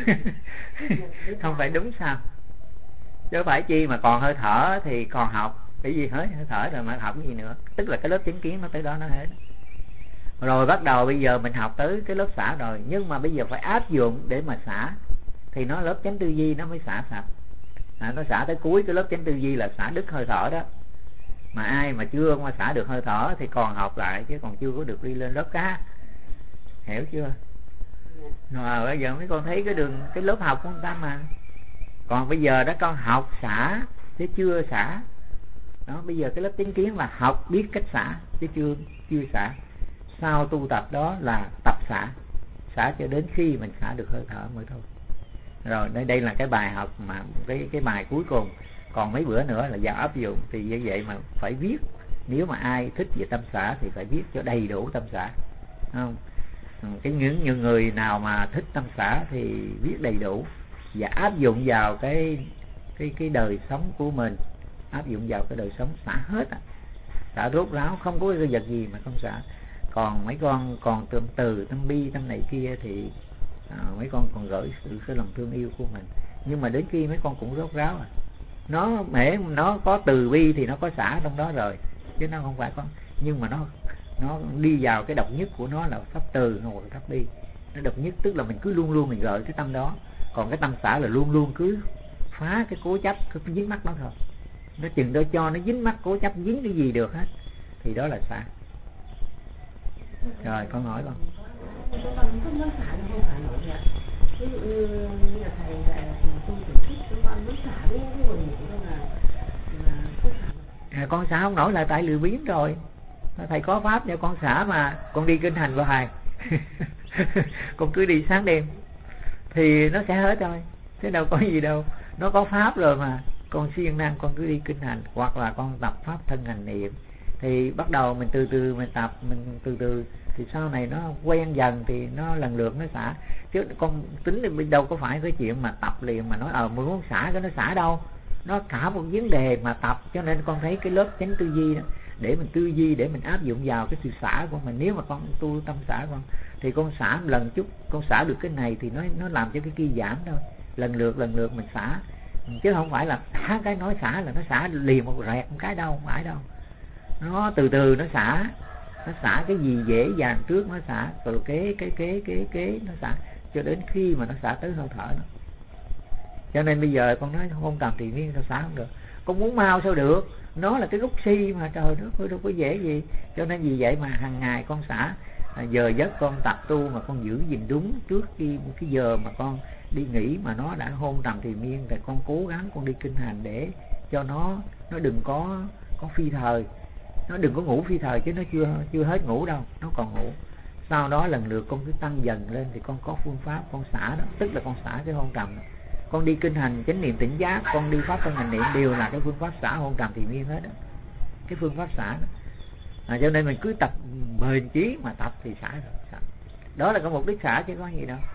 Không phải đúng sao? Chứ phải chi mà còn hơi thở thì còn học. Cái gì hơi thở rồi mà học cái gì nữa. Tức là cái lớp chánh kiến nó tới đó nó hết. Rồi bắt đầu bây giờ mình học tới cái lớp xả rồi, nhưng mà bây giờ phải áp dụng để mà xả thì nó lớp chánh tư duy nó mới xả sạch. Nó xả tới cuối cái lớp chánh tư duy là xả đứt hơi thở đó. Mà ai mà chưa mà xả được hơi thở thì còn học lại chứ còn chưa có được đi lên lớp cá. Hiểu chưa? Rồi bây giờ mấy con thấy cái lớp học của người ta mà. Còn bây giờ đó con học xả chứ chưa xả. Đó, bây giờ cái lớp chánh kiến là học biết cách xả chứ chưa xả. Sau tu tập đó là tập xả cho đến khi mình xả được hơi thở mới thôi. Rồi đây là cái bài học mà cái bài cuối cùng. Còn mấy bữa nữa là vào áp dụng. Thì như vậy mà phải viết. Nếu mà ai thích về tâm xả thì phải viết cho đầy đủ tâm xả, không? Những người nào mà thích tâm xả thì viết đầy đủ và áp dụng vào cái đời sống của mình, áp dụng vào cái đời sống, xả hết xả rốt ráo, không có cái vật gì mà không xả. Còn mấy con còn từ tâm bi tâm này kia thì mấy con còn gửi sự lòng thương yêu của mình, nhưng mà đến khi mấy con cũng rốt ráo nó có từ bi thì nó có xả trong đó rồi. chứ nó không phải có, nhưng mà nó đi vào cái độc nhất của nó là pháp từ hoặc là pháp bi. Nó độc nhất tức là mình cứ luôn luôn mình gợi cái tâm đó, còn cái tâm xả là luôn luôn cứ phá cái cố chấp, cứ dính mắc nó thôi. Nó chừng đó cho nó dính mắc cố chấp, dính cái gì được hết thì đó là xả. Rồi con hỏi con. Con muốn xả nhưng không phải nổi vậy. Ví dụ như nhà thầy dạy là tu tiểu thích, các con muốn xả cái buồn ngủ đâu là không xả. Con xả không nổi là tại lười biếng rồi. Thầy có pháp cho con xả mà, con đi kinh hành hoài. Con cứ đi sáng đêm thì nó sẽ hết thôi, thế đâu có gì đâu. Nó có pháp rồi mà, con siêng năng con cứ đi kinh hành, hoặc là con tập pháp thân hành niệm. Thì bắt đầu mình từ từ mình tập, mình từ từ thì sau này nó quen dần thì nó lần lượt nó xả. Chứ con tính thì đâu có phải cái chuyện mà tập liền mà nói mình muốn xả cái nó xả đâu. Nó cả một vấn đề mà tập. Cho nên con thấy cái lớp chánh tư duy đó, để mình tư duy, để mình áp dụng vào cái sự xả của mình. Nếu mà con tu tâm xả con thì con xả một lần chút, con xả được cái này thì nó làm cho cái kia giảm thôi. Lần lượt mình xả, chứ không phải là xả cái nói xả là nó xả liền một rẹt một cái đâu, không phải đâu. Nó từ từ nó xả cái gì dễ dàng trước nó xả, từ kế nó xả cho đến khi mà nó xả tới hơi thở nó. Cho nên bây giờ con nói không cần thì viên sao xả không được. Con muốn mau sao được, nó là cái gốc si mà, trời đất đâu có dễ gì. Cho nên vì vậy mà hàng ngày con xả, giờ giấc con tập tu mà con giữ gìn đúng trước khi cái giờ mà con đi nghỉ mà nó đã hôn trầm thì miên, thì con cố gắng con đi kinh hành để cho nó đừng có phi thời, nó đừng có ngủ phi thời, chứ nó chưa hết ngủ đâu, nó còn ngủ. Sau đó lần lượt con cứ tăng dần lên thì con có phương pháp con xả đó, tức là con xả cái hôn trầm. Con đi kinh hành chánh niệm tỉnh giác, con đi pháp thân hành niệm đều là cái phương pháp xả hôn trầm thì miên hết đó, cái phương pháp xả đó. Cho nên mình cứ tập bền chí mà tập thì xả rồi. Đó là cái mục đích xả chứ có gì đâu.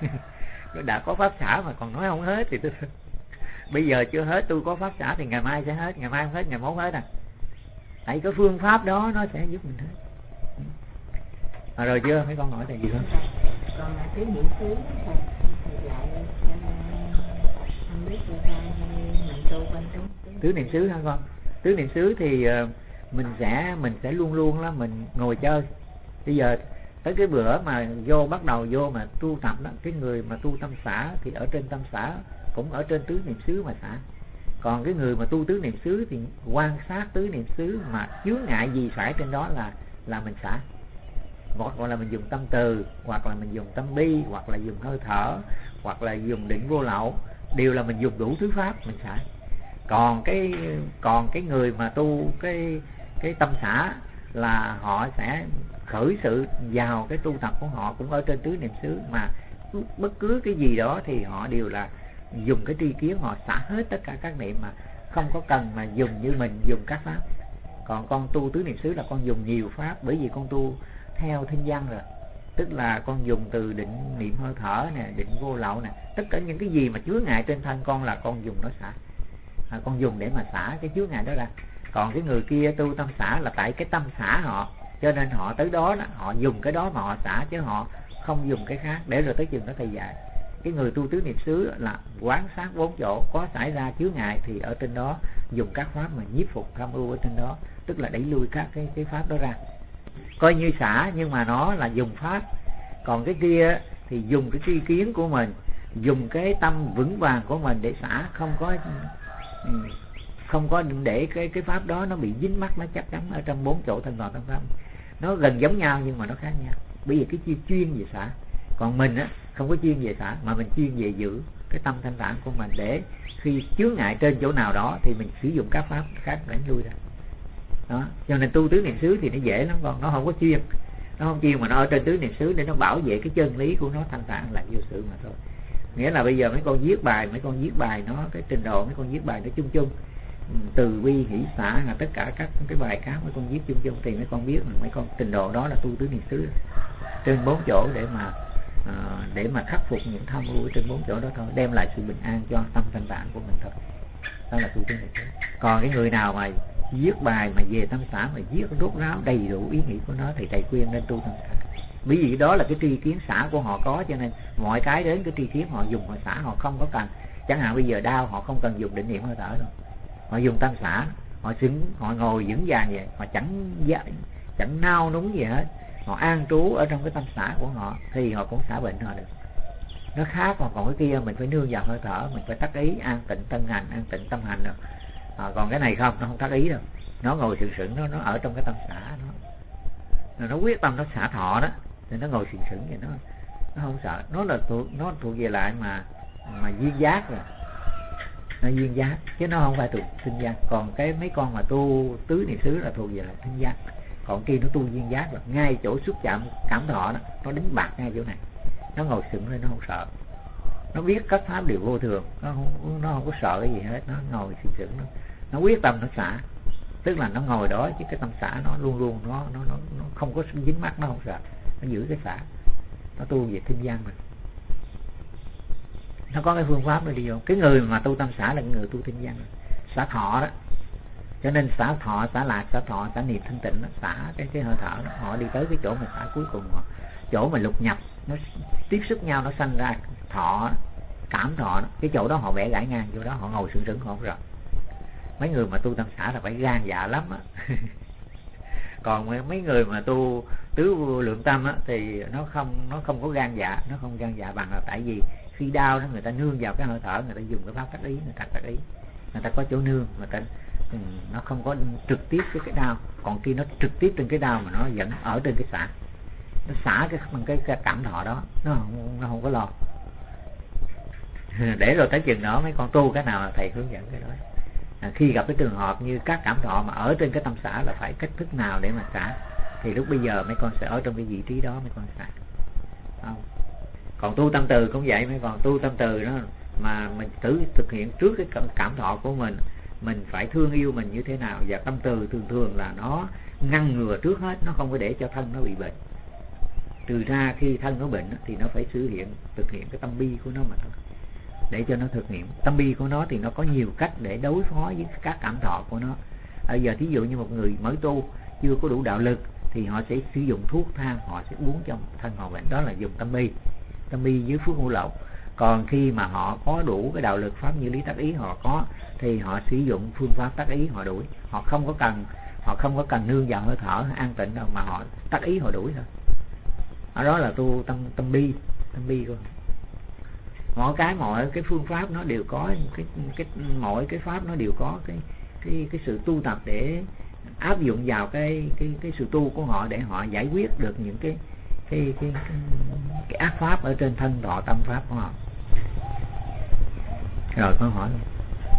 Đã có pháp xả mà còn nói không hết thì tôi bây giờ chưa hết, tôi có pháp xả thì ngày mai sẽ hết, ngày mai không hết, ngày mốt hết à. Tại cái phương pháp đó nó sẽ giúp mình hết. Rồi chưa, mấy con hỏi thầy gì không? Còn là tứ niệm xứ thầy dạy không biết là mình tu quan trú. Tứ niệm xứ hả con? Tứ niệm xứ thì mình sẽ luôn luôn là mình ngồi chơi. Bây giờ tới cái bữa mà bắt đầu vô mà tu tập đó, cái người mà tu tâm xả thì ở trên tâm xả cũng ở trên tứ niệm xứ mà xả. Còn cái người mà tu tứ niệm xứ thì quan sát tứ niệm xứ mà chướng ngại gì phải trên đó là mình xả. Hoặc là mình dùng tâm từ, hoặc là mình dùng tâm bi, hoặc là dùng hơi thở, hoặc là dùng định vô lậu, đều là mình dùng đủ thứ pháp mình xả. Còn cái người mà tu cái tâm xả là họ sẽ khởi sự vào cái tu tập của họ cũng ở trên tứ niệm xứ, mà bất cứ cái gì đó thì họ đều là dùng cái tri kiến, họ xả hết tất cả các niệm mà không có cần mà dùng như mình dùng các pháp. Còn con tu tứ niệm xứ là con dùng nhiều pháp, bởi vì con tu theo thiên văn rồi, tức là con dùng từ định niệm hơi thở nè, định vô lậu nè, tất cả những cái gì mà chướng ngại trên thân con là con dùng nó xả. Con dùng để mà xả cái chướng ngại đó ra. Còn cái người kia tu tâm xả là tại cái tâm xả họ, cho nên họ tới đó họ dùng cái đó mà họ xả, chứ họ không dùng cái khác. Để rồi tới chừng đó thầy dạy cái người tu tứ niệm xứ là quán sát bốn chỗ, có xảy ra chướng ngại thì ở trên đó dùng các pháp mà nhiếp phục tham ưu ở trên đó, tức là đẩy lui các cái pháp đó ra, coi như xả nhưng mà nó là dùng pháp. Còn cái kia thì dùng cái tri kiến của mình, dùng cái tâm vững vàng của mình để xả, không có để cái pháp đó nó bị dính mắc, nó chắc chắn ở trong bốn chỗ thân toàn tâm pháp. Nó gần giống nhau nhưng mà nó khác nhau, bởi vì cái chuyên về xả. Còn mình không có chuyên về xả, mà mình chuyên về giữ cái tâm thanh thản của mình, để khi chướng ngại trên chỗ nào đó thì mình sử dụng các pháp khác đánh lui ra đó. Cho nên tu tứ niệm xứ thì nó dễ lắm con, nó không có chuyên, mà nó ở trên tứ niệm xứ để nó bảo vệ cái chân lý của nó thanh thản là vô sự mà thôi. Nghĩa là bây giờ mấy con viết bài nó cái trình độ mấy con viết bài nó chung chung, từ bi hỷ xả là tất cả các cái bài khác mấy con viết chung chung, thì mấy con biết là mấy con trình độ đó là tu tứ niệm xứ trên bốn chỗ, để mà khắc phục những tham ưu trên bốn chỗ đó thôi, đem lại sự bình an cho tâm thanh tạng của mình thôi. Đó là tu tứ niệm xứ. Còn cái người nào mà viết bài mà về tâm xả mà viết rốt ráo đầy đủ ý nghĩa của nó thì thầy khuyên nên tu tâm xả, bởi vì đó là cái tri kiến xả của họ có, cho nên mọi cái đến cái tri kiến họ dùng họ xả, họ không có cần. Chẳng hạn bây giờ đau họ không cần dùng định niệm hơi thở đâu, họ dùng tâm xả, họ ngồi vững vàng vậy, họ chẳng nao núng gì hết, họ an trú ở trong cái tâm xã của họ thì họ cũng xả bệnh họ được. Nó khác, còn cái kia mình phải nương vào hơi thở, mình phải tác ý an tịnh tân hành, an tịnh tâm hành được. Còn cái này không, nó không tác ý đâu, nó ngồi sừng sững, nó ở trong cái tâm xã, nó quyết tâm nó xả thọ đó, thì nó ngồi sừng sững vậy, nó không sợ, nó thuộc về lại mà duyên giác rồi, nó duyên giác chứ nó không phải thuộc sinh giác. Còn cái mấy con mà tu tứ niệm xứ là thuộc về là sinh giác, còn kia nó tu duyên giác rồi, ngay chỗ xúc chạm cảm thọ đó, nó đánh bạc ngay chỗ này, nó ngồi sững lên, nó không sợ, nó biết các pháp đều vô thường, nó không có sợ cái gì hết, nó ngồi sừng sững, nó quyết tâm nó xả, tức là nó ngồi đó chứ cái tâm xả nó luôn luôn nó không có dính mắc, nó không sợ, nó giữ cái xả, nó tu về thiên gian mình. Nó có cái phương pháp để đi vô. Cái người mà tu tâm xả là cái người tu thiên gian, xả thọ đó. Cho nên xả thọ, xả lạc, xả thọ, xả niệm thanh tịnh, nó xả cái hơi thở đó. Họ đi tới cái chỗ mà xả cuối cùng, chỗ mà lục nhập nó tiếp xúc nhau, nó sanh ra thọ, cảm thọ đó. Cái chỗ đó họ bẻ gãy ngang, chỗ đó họ ngồi sừng sững, họ không rồi. Mấy người mà tu tâm xả là phải gan dạ lắm á. Còn mấy người mà tu tứ vô lượng tâm á thì nó không có gan dạ, nó không gan dạ bằng, là tại vì khi đau đó người ta nương vào cái hơi thở, người ta dùng cái pháp tác ý, người ta có chỗ nương, người ta nó không có trực tiếp với cái đau. Còn khi nó trực tiếp trên cái đau mà nó vẫn ở trên cái xả, nó xả bằng cái cảm thọ đó, nó không có lo. Để rồi tới chừng đó mấy con tu cái nào là thầy hướng dẫn cái đó. Khi gặp cái trường hợp như các cảm thọ mà ở trên cái tâm xả là phải cách thức nào để mà xả, thì lúc bây giờ mấy con sẽ ở trong cái vị trí đó mấy con xả. Còn tu tâm từ cũng vậy, mấy con tu tâm từ đó mà mình thực hiện trước cái cảm thọ của mình phải thương yêu mình như thế nào, và tâm từ thường là nó ngăn ngừa trước hết, nó không có để cho thân nó bị bệnh. Trừ ra khi thân nó bệnh thì nó phải thực hiện cái tâm bi của nó mà thôi, để cho nó thực hiện tâm bi của nó. Thì nó có nhiều cách để đối phó với các cảm thọ của nó. Bây giờ thí dụ như một người mới tu chưa có đủ đạo lực thì họ sẽ sử dụng thuốc thang, họ sẽ uống cho thân họ bệnh, đó là dùng tâm bi dưới phước ngũ lậu. Còn khi mà họ có đủ cái đạo lực pháp như lý tác ý họ có, thì họ sử dụng phương pháp tác ý họ đuổi, họ không có cần nương vào hơi thở an tịnh đâu, mà họ tác ý họ đuổi thôi. Đó là tu tâm bi của mọi cái phương pháp nó đều có mỗi cái pháp nó đều có cái sự tu tập để áp dụng vào cái sự tu của họ, để họ giải quyết được những cái ác pháp ở trên thân thọ tâm pháp của họ. Rồi con hỏi luôn.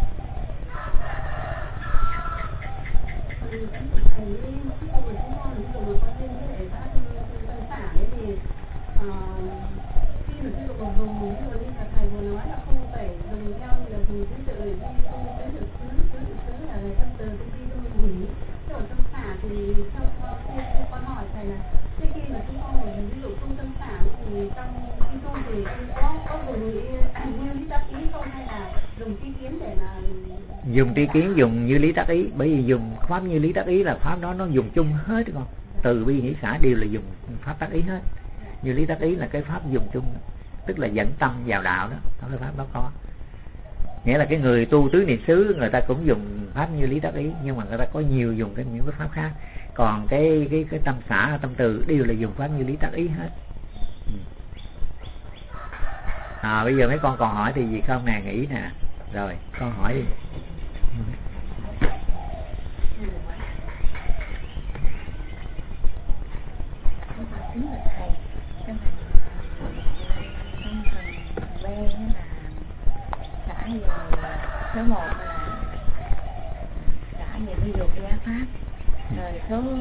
Dùng tri kiến, dùng như lý tác ý. Bởi vì dùng pháp như lý tác ý là pháp đó nó dùng chung hết, đúng không? Từ bi hỷ xả đều là dùng pháp tác ý hết. Như lý tác ý là cái pháp dùng chung, tức là dẫn tâm vào đạo đó, cái pháp đó có. Nghĩa là cái người tu tứ niệm xứ người ta cũng dùng pháp như lý tác ý, nhưng mà người ta có nhiều dùng những cái pháp khác. Còn cái tâm xả, tâm từ đều là dùng pháp như lý tác ý hết. Bây giờ mấy con còn hỏi thì gì không nè, nghĩ nè. Rồi con hỏi đi. Số 1 là xả về ly dục gia pháp, rồi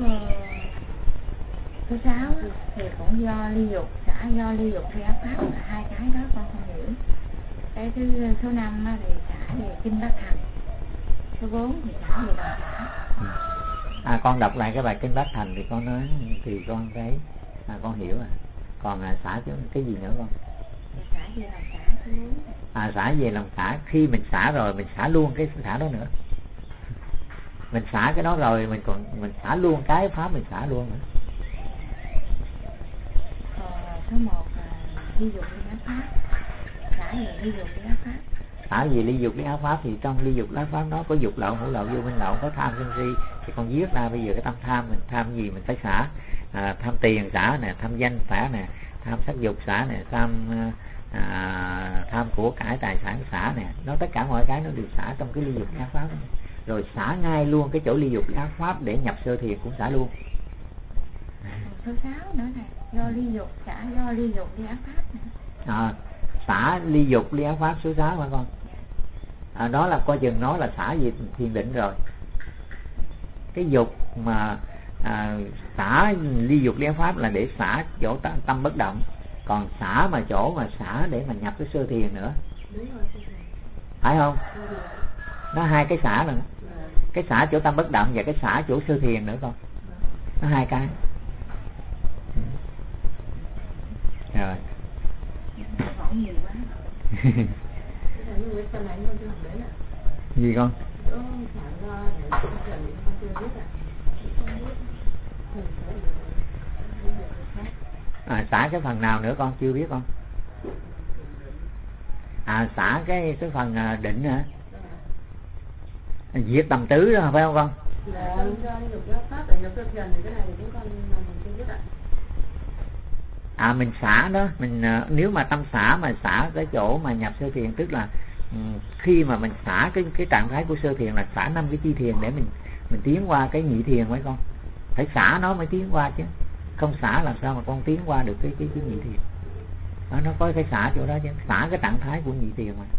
số 6 thì cũng do ly dục, xả do ly dục gia pháp, là hai cái đó con không hiểu. Cái thứ số 5 thì xả về kinh bát thành, số 4 thì xả về đồng xả. Con đọc lại cái bài kinh bát thành thì con nói thì con thấy con hiểu rồi. Còn xả cái gì nữa con? Xả về lòng xả số 4. Xả về lòng xả, khi mình xả rồi mình xả luôn cái xả đó nữa. Mình xả cái đó rồi mình xả luôn cái pháp mình xả luôn nữa. Còn số 1 là ly dục gia pháp, xả về ly dục gia pháp. xả gì ly dục lý ác pháp, thì trong ly dục lý ác pháp nó có dục lậu, hữu lậu, vô minh lậu, có tham sân si, thì con viết ra bây giờ cái tâm tham mình tham gì mình phải xả. Tham tiền xả nè, tham danh xả nè, tham sắc dục xả nè, tham của cải tài sản xả nè, nó tất cả mọi cái nó đều xả trong cái ly dục lý ác pháp này. Rồi xả ngay luôn cái chỗ ly dục lý ác pháp để nhập sơ thiền cũng xả luôn. Số 6 nữa nè, do ly dục xả, do ly dục lý ác pháp nè. Xả ly dục lý ác pháp số 6 hả con? Đó là coi chừng nói là xả gì thiền định rồi. Cái dục mà xả ly dục lý ác pháp là để xả chỗ tâm bất động, còn xả mà chỗ mà xả để mà nhập cái sơ thiền nữa, phải không? Nó hai cái xả nữa, cái xả chỗ tâm bất động và cái xả chỗ sơ thiền nữa con, nó hai cái. Rồi. Gì con? Xả cái phần nào nữa con chưa biết con? Xả cái phần định hả? Diệt tầm tứ đó phải không con? Mình xả đó, mình nếu mà tâm xả mà xả cái chỗ mà nhập sơ thiền, tức là khi mà mình xả cái trạng thái của sơ thiền là xả 5 cái chi thiền để mình tiến qua cái nhị thiền mấy con. Phải xả nó mới tiến qua chứ. Không xả làm sao mà con tiến qua được cái nhị thiền. Đó, nó có cái xả chỗ đó chứ, xả cái trạng thái của nhị thiền mà.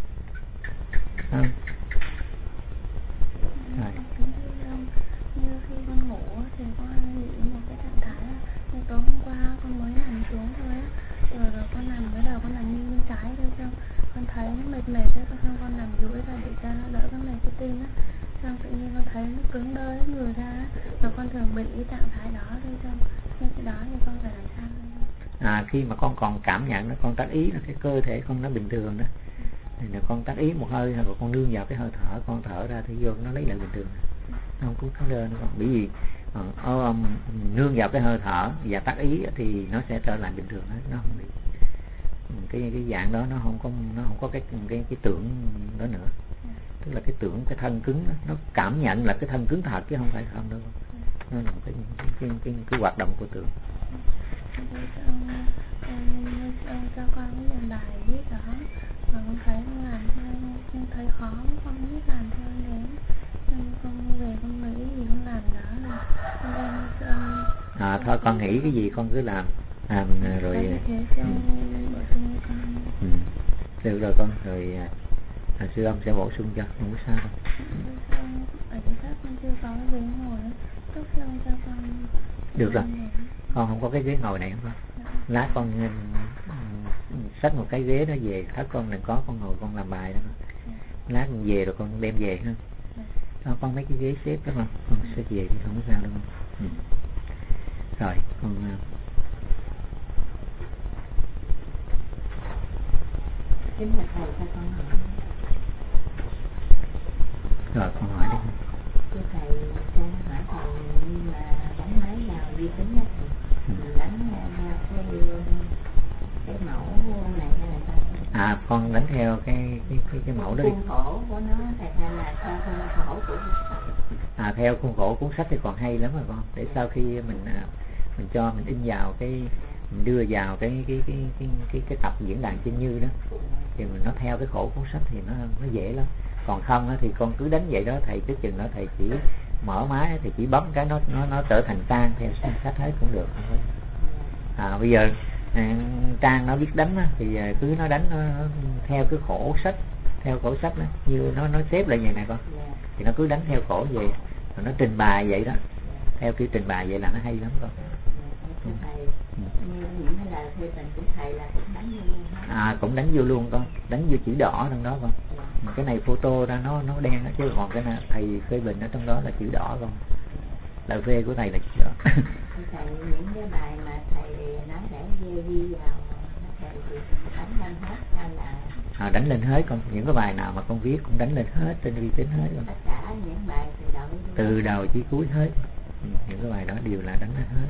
Rồi. Như khi con ngủ thì con nghĩ một cái trạng thái là như tối hôm qua con mới nằm xuống thôi á, rồi con nằm cái đầu con nằm nghiêng bên trái thôi, xong con thấy nó mệt mệt thôi, xong con nằm duỗi ra để cho nó đỡ cái này cái tim á, xong tự nhiên con thấy nó cứng đơ hết người ra, rồi con thường bị cái trạng thái đó thôi, xong nhưng cái đó thì con phải làm sao? Khi mà con còn cảm nhận nó, con tác ý là cái cơ thể con nó bình thường đó, thì là con tác ý một hơi rồi con nương vào cái hơi thở, con thở ra thì vô nó lấy lại bình thường, nó không có cứng đơ nữa con. Bởi vì nương vào cái hơi thở và tác ý thì nó sẽ trở lại bình thường hết, nó không bị cái dạng đó, nó không có cái tưởng đó nữa. Tức là cái tưởng cái thân cứng đó, nó cảm nhận là cái thân cứng thật chứ không phải không đâu. Nó là cái hoạt động của tưởng. Ông cho con cái dàn bài viết đó mà con thấy con làm theo, con thấy khó con biết làm theo đến, xong con về con nghĩ gì con làm đó là con đem thôi con nghĩ cái gì con cứ làm rồi được rồi con, rồi sư ông sẽ bổ sung cho, không có sao đâu. Ở chỗ khác con chưa có ghế ngồi nữa, tốt sư ông cho con. Được rồi, con không có cái ghế ngồi này không con? Lát con xách một cái ghế đó về, thắt con đừng có, con ngồi con làm bài đó. Lát con về rồi con đem về ha. Con mấy cái ghế xếp đó con xếp về thì không có sao đâu con. Rồi con Kính thưa thầy, cho con hỏi. Rồi con hỏi đi. Thưa thầy, cho hỏi thầy, như là đánh máy vào vi tính á, mình đánh theo cái mẫu này hay là sao? Con đánh theo cái mẫu đó đi. Khuôn khổ của nó thầy hay là theo khuôn khổ của cuốn sách? Theo khuôn khổ cuốn sách thì còn hay lắm rồi con. Để sau khi mình cho mình in vào mình đưa vào cái tập diễn đàn trên Như đó, thì mình nó theo cái khổ cuốn sách thì nó dễ lắm. Còn không thì con cứ đánh vậy đó, thầy cái chừng đó thầy chỉ mở máy thì chỉ bấm cái nó trở thành trang theo sách hết cũng được. Bây giờ trang nó biết đánh thì cứ nó đánh nó theo cái khổ sách, theo khổ sách đó, như nó xếp lại vậy nè con, thì nó cứ đánh theo khổ vậy, rồi nó trình bày vậy đó, theo kiểu trình bày vậy là nó hay lắm con. Cũng đánh vô luôn con, đánh vô chữ đỏ trong đó con. Cái này photo ra nó đen đó, chứ còn cái này thầy phê bình ở trong đó là chữ đỏ con. Lời phê của thầy là chữ đỏ. Thầy những cái bài mà thầy nói để ghi vào thầy đánh lên hết hay là đánh lên hết con, những cái bài nào mà con viết cũng đánh lên hết trên vi tính hết con. Tất cả những bài từ đầu chí cuối hết. Những cái bài đó đều là đánh lên hết.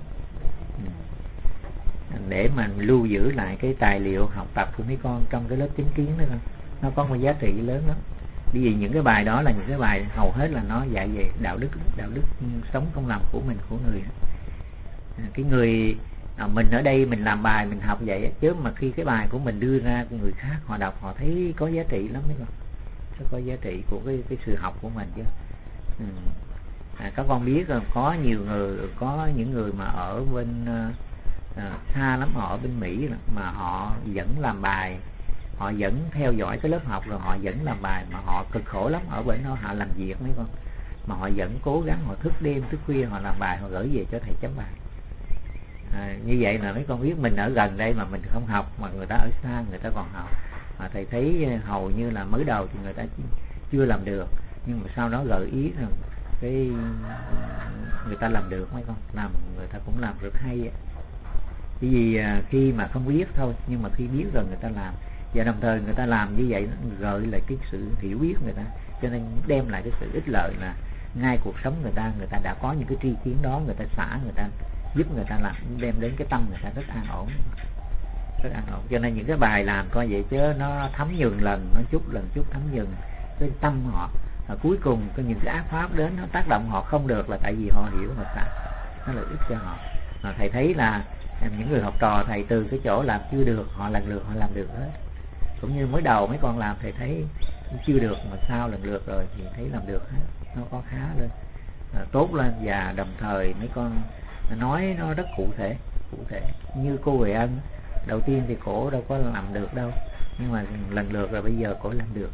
Để mà lưu giữ lại cái tài liệu học tập của mấy con trong cái lớp chính kiến đó con. nó có một giá trị lớn lắm. Bởi vì những cái bài đó là những cái bài hầu hết là nó dạy về đạo đức sống công làm của mình, của người. Cái người mình ở đây mình làm bài mình học vậy, chứ mà khi cái bài của mình đưa ra người khác họ đọc họ thấy có giá trị lắm đấy con. Có giá trị của cái sự học của mình chứ. Các con biết rồi, có nhiều người, có những người mà ở bên xa lắm, họ ở bên Mỹ mà họ vẫn làm bài, họ vẫn theo dõi cái lớp học rồi họ vẫn làm bài, mà họ cực khổ lắm ở bên đó, họ làm việc mấy con, mà họ vẫn cố gắng, họ thức đêm thức khuya họ làm bài, họ gửi về cho thầy chấm bài. Như vậy là mấy con biết mình ở gần đây mà mình không học, mà người ta ở xa người ta còn học, mà thầy thấy hầu như là mới đầu thì người ta chưa làm được, nhưng mà sau đó gợi ý rằng cái người ta làm được mấy con, làm người ta cũng làm rất hay ấy. Bởi vì khi mà không biết thôi, nhưng mà khi biết rồi người ta làm, và đồng thời người ta làm như vậy gợi lại cái sự hiểu biết người ta, cho nên đem lại cái sự ích lợi là ngay cuộc sống người ta đã có những cái tri kiến đó, người ta xả, người ta giúp người ta làm, đem đến cái tâm người ta rất an ổn, rất an ổn. Cho nên những cái bài làm coi vậy chứ nó thấm nhường lần chút thấm nhường cái tâm họ, và cuối cùng có những cái ác pháp đến nó tác động họ không được, là tại vì họ hiểu họ xả, nó lợi ích cho họ. Mà thầy thấy là những người học trò thầy từ cái chỗ làm chưa được, họ lần lượt họ làm được hết. Cũng như mới đầu mấy con làm thầy thấy chưa được, mà sau lần lượt rồi thì thấy làm được hết, nó có khá lên, tốt lên. Và đồng thời mấy con nói nó rất cụ thể. Như cô Huệ Ân đầu tiên thì cổ đâu có làm được đâu, nhưng mà lần lượt rồi bây giờ cổ làm được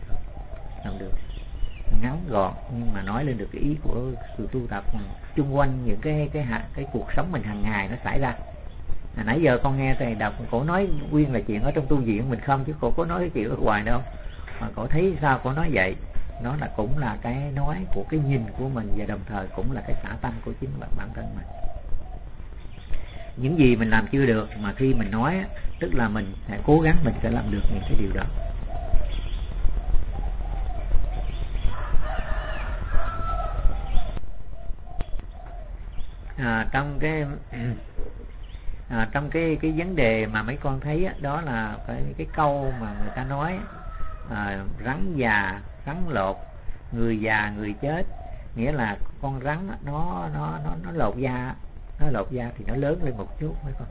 ngắn gọn, nhưng mà nói lên được cái ý của sự tu tập chung quanh những cái cuộc sống mình hàng ngày nó xảy ra. Nãy giờ con nghe thầy đọc, cổ nói nguyên là chuyện ở trong tu viện mình không, chứ cổ có nói cái chuyện ở ngoài đâu. Mà cổ thấy sao cổ nói vậy, nó là cũng là cái nói của cái nhìn của mình, và đồng thời cũng là cái xả tâm của chính bản thân mình. Những gì mình làm chưa được mà khi mình nói, tức là mình sẽ cố gắng mình sẽ làm được những cái điều đó. Trong cái vấn đề mà mấy con thấy đó là cái câu mà người ta nói rắn già rắn lột, người già người chết, nghĩa là con rắn nó lột da thì nó lớn lên một chút mấy con.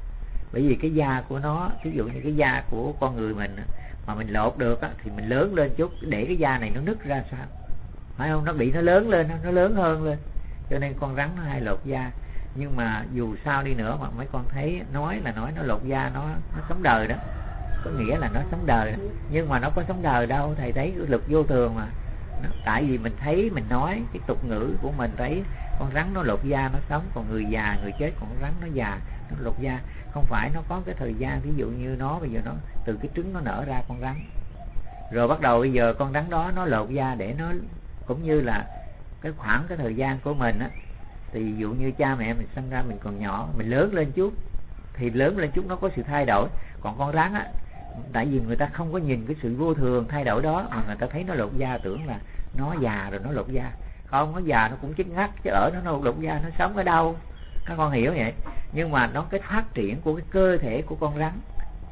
Bởi vì cái da của nó, ví dụ như cái da của con người mình mà mình lột được thì mình lớn lên chút, để cái da này nó nứt ra sao, phải không? Nó bị nó lớn lên, nó lớn hơn lên, cho nên con rắn nó hay lột da. Nhưng mà dù sao đi nữa mà mấy con thấy nói nó lột da, nó sống đời đó, có nghĩa là nó sống đời, nhưng mà nó có sống đời đâu, thầy thấy cái lực vô thường mà. Tại vì mình thấy, mình nói cái tục ngữ của mình thấy con rắn nó lột da nó sống, còn người già người chết, còn con rắn nó già nó lột da. Không phải nó có cái thời gian, ví dụ như nó bây giờ nó từ cái trứng nó nở ra con rắn, rồi bắt đầu bây giờ con rắn đó nó lột da để nó, cũng như là cái khoảng cái thời gian của mình á, thì ví dụ như cha mẹ mình sinh ra mình còn nhỏ, mình lớn lên chút thì lớn lên chút nó có sự thay đổi. Còn con rắn á, tại vì người ta không có nhìn cái sự vô thường thay đổi đó, mà người ta thấy nó lột da tưởng là nó già rồi nó lột da. Không, nó già nó cũng chết ngắt, chứ ở nó lột da nó sống ở đâu, các con hiểu vậy. Nhưng mà nó cái phát triển của cái cơ thể của con rắn,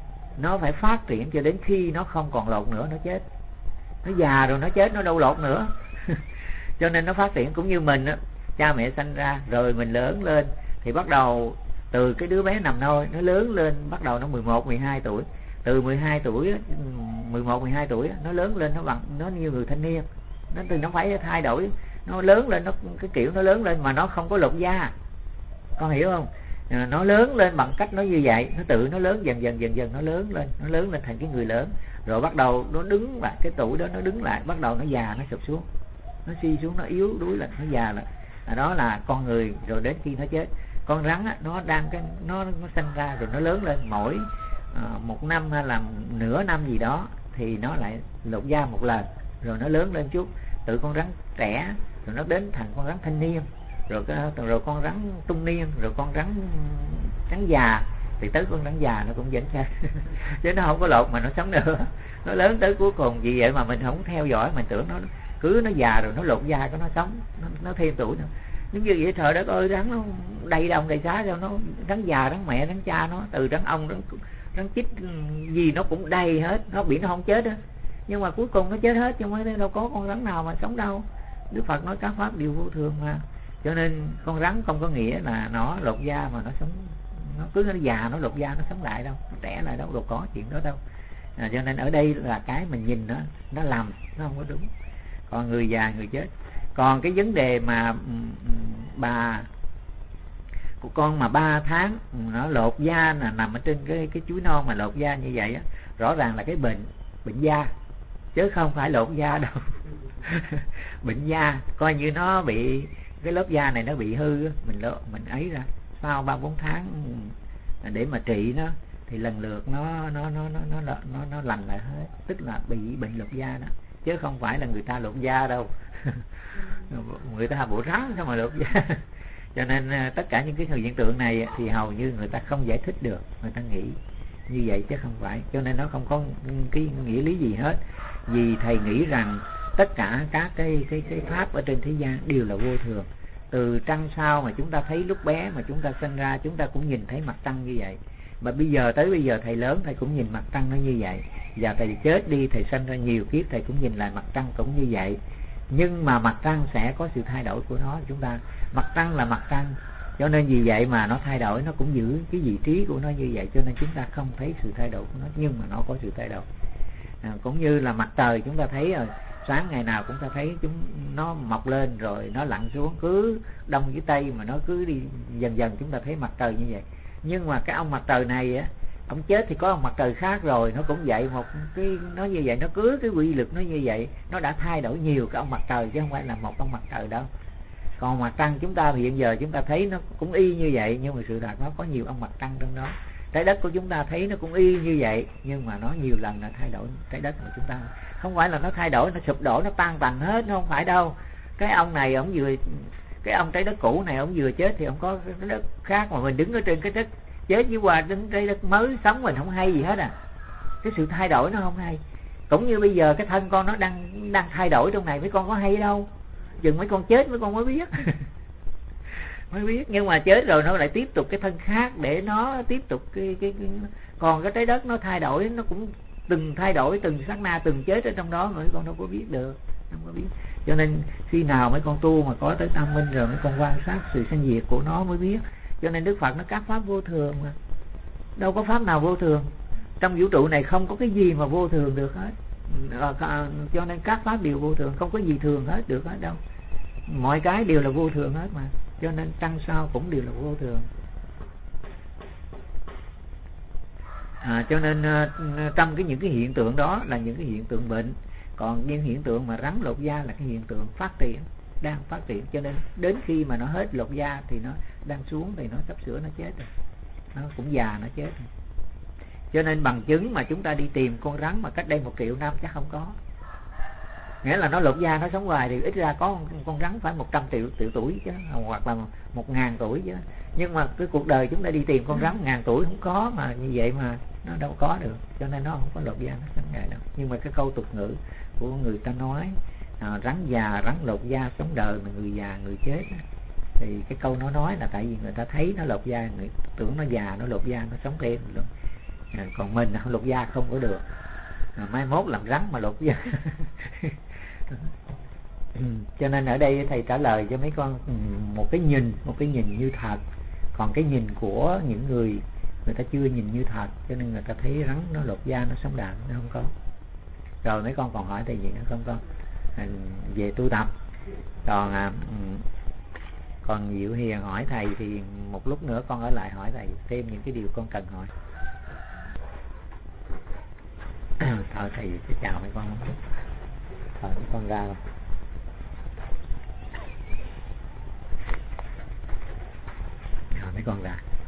nó phải phát triển cho đến khi nó không còn lột nữa nó chết. Nó già rồi nó chết, nó đâu lột nữa. Cho nên nó phát triển cũng như mình á, cha mẹ sanh ra rồi mình lớn lên thì bắt đầu từ cái đứa bé nằm nôi nó lớn lên, bắt đầu nó 11, 12 tuổi. Từ 12 tuổi, 11, 12 tuổi nó lớn lên, nó như người thanh niên. Nó phải thay đổi, nó lớn lên, nó cái kiểu nó lớn lên mà nó không có lột da. Con hiểu không? Nó lớn lên bằng cách nó như vậy, nó tự nó lớn dần nó lớn lên thành cái người lớn. Rồi bắt đầu nó đứng lại, cái tuổi đó nó đứng lại, bắt đầu nó già, nó sụp xuống, nó suy xuống, nó yếu đuối lại, nó già lại. Đó là con người, rồi đến khi nó chết. Con rắn á, nó đang nó sinh ra rồi nó lớn lên, mỗi một năm hay là nửa năm gì đó thì nó lại lột da một lần, rồi nó lớn lên chút, từ con rắn trẻ rồi nó đến thành con rắn thanh niên, rồi con rắn trung niên, rồi con rắn già, thì tới con rắn già nó cũng vẫn chết. Chứ nó không có lột mà nó sống nữa, nó lớn tới cuối cùng. Vì vậy mà mình không theo dõi, mình tưởng nó già rồi nó lột da có nó sống, nó thêm tuổi nữa. Giống như vậy, trời đất ơi, rắn nó đầy đồng đầy xá cho nó, rắn già, rắn mẹ, rắn cha nó, từ rắn ong, rắn chích gì nó cũng đầy hết, nó bị nó không chết á. nhưng mà cuối cùng nó chết hết, chứ không phải đâu có con rắn nào mà sống đâu. Đức Phật nói các pháp đều vô thường mà. Cho nên con rắn không có nghĩa là nó lột da mà nó sống, nó cứ nó già nó lột da nó sống lại đâu, nó trẻ lại đâu, đâu có chuyện đó đâu. Cho nên ở đây là cái mình nhìn nó làm nó không có đúng. Còn người già người chết. Còn cái vấn đề mà bà của con mà 3 tháng nó lột da là nằm ở trên cái chuối non mà lột da như vậy á, rõ ràng là cái bệnh da chứ không phải lột da đâu. Bệnh da coi như nó bị cái lớp da này nó bị hư, mình ấy ra sau 3-4 tháng để mà trị nó thì lần lượt nó lành lại hết, tức là bị bệnh lột da đó, chứ không phải là người ta lột da đâu. Người ta bộ rắn sao mà lột da. Cho nên tất cả những cái hiện tượng này thì hầu như người ta không giải thích được, người ta nghĩ như vậy chứ không phải. Cho nên nó không có cái nghĩa lý gì hết. Vì thầy nghĩ rằng tất cả các cái pháp ở trên thế gian đều là vô thường. Từ trăng sao mà chúng ta thấy lúc bé mà chúng ta sinh ra, chúng ta cũng nhìn thấy mặt trăng như vậy. Mà bây giờ thầy lớn thầy cũng nhìn mặt trăng nó như vậy. Và thầy chết đi, thầy sinh ra nhiều kiếp, thầy cũng nhìn lại mặt trăng cũng như vậy. Nhưng mà mặt trăng sẽ có sự thay đổi của nó. Chúng ta mặt trăng là mặt trăng, cho nên vì vậy mà nó thay đổi, nó cũng giữ cái vị trí của nó như vậy. Cho nên chúng ta không thấy sự thay đổi của nó, nhưng mà nó có sự thay đổi. Cũng như là mặt trời chúng ta thấy rồi, sáng ngày nào cũng ta thấy nó mọc lên rồi nó lặn xuống, cứ đông với tây mà nó cứ đi dần dần, chúng ta thấy mặt trời như vậy. Nhưng mà cái ông mặt trời này á, ông chết thì có ông mặt trời khác rồi, nó cũng vậy, một cái nó như vậy, nó cứ cái quy lực nó như vậy, nó đã thay đổi nhiều cái ông mặt trời chứ không phải là một ông mặt trời đâu. Còn mặt trăng chúng ta hiện giờ chúng ta thấy nó cũng y như vậy, nhưng mà sự thật nó có nhiều ông mặt trăng trong đó. Trái đất của chúng ta thấy nó cũng y như vậy, nhưng mà nó nhiều lần là thay đổi trái đất của chúng ta. Không phải là nó thay đổi, nó sụp đổ, nó tan tành hết, nó không phải đâu. Cái ông này ông vừa, cái ông trái đất cũ này ông vừa chết thì ông có cái đất khác, mà mình đứng ở trên cái đất chết với qua đứng trái đất mới sống mình không hay gì hết à. Cái sự thay đổi nó không hay. Cũng như bây giờ cái thân con nó đang thay đổi trong này, mấy con có hay đâu. Chừng mấy con chết mấy con mới biết. Mới biết, nhưng mà chết rồi nó lại tiếp tục cái thân khác để nó tiếp tục cái còn cái trái đất nó thay đổi, nó cũng từng thay đổi từng sát na, từng chết ở trong đó mà mấy con đâu có biết được, không có biết. Cho nên khi nào mấy con tu mà có tới tâm minh rồi mấy con quan sát sự sinh diệt của nó mới biết. Cho nên Đức Phật nó các pháp vô thường mà, đâu có pháp nào vô thường. Trong vũ trụ này không có cái gì mà vô thường được hết. Cho nên các pháp đều vô thường, không có gì thường hết được hết đâu. Mọi cái đều là vô thường hết mà. Cho nên trăng sao cũng đều là vô thường. Cho nên trong những cái hiện tượng đó là những cái hiện tượng bệnh. Còn những hiện tượng mà rắn lột da là cái hiện tượng phát triển, đang phát triển. Cho nên đến khi mà nó hết lột da thì nó đang xuống, thì nó sắp sửa nó chết rồi, nó cũng già nó chết rồi. Cho nên bằng chứng mà chúng ta đi tìm con rắn mà cách đây 1 triệu năm chắc không có. Nghĩa là nó lột da nó sống hoài thì ít ra có con rắn phải 100 triệu tuổi chứ, hoặc là 1000 tuổi chứ. Nhưng mà cái cuộc đời chúng ta đi tìm con rắn 1000 tuổi không có, mà như vậy mà nó đâu có được. Cho nên nó không có lột da nó sống ngày đâu. Nhưng mà cái câu tục ngữ của người ta nói rắn già rắn lột da sống đời mà người già người chết, thì cái câu nó nói là tại vì người ta thấy nó lột da, người tưởng nó già nó lột da nó sống thêm luôn. Còn mình lột da không có được, mai mốt làm rắn mà lột da. Cho nên ở đây thầy trả lời cho mấy con một cái nhìn như thật. Còn cái nhìn của những người ta chưa nhìn như thật, cho nên người ta thấy rắn nó lột da nó sống đạm, nó không có. Rồi mấy con còn hỏi thầy gì nữa không con? Về tu tập. Còn Diệu Hiền hỏi thầy thì một lúc nữa con ở lại hỏi thầy thêm những cái điều con cần hỏi. Thôi thầy sẽ chào mấy con. Thôi mấy con ra rồi. Mấy con ra.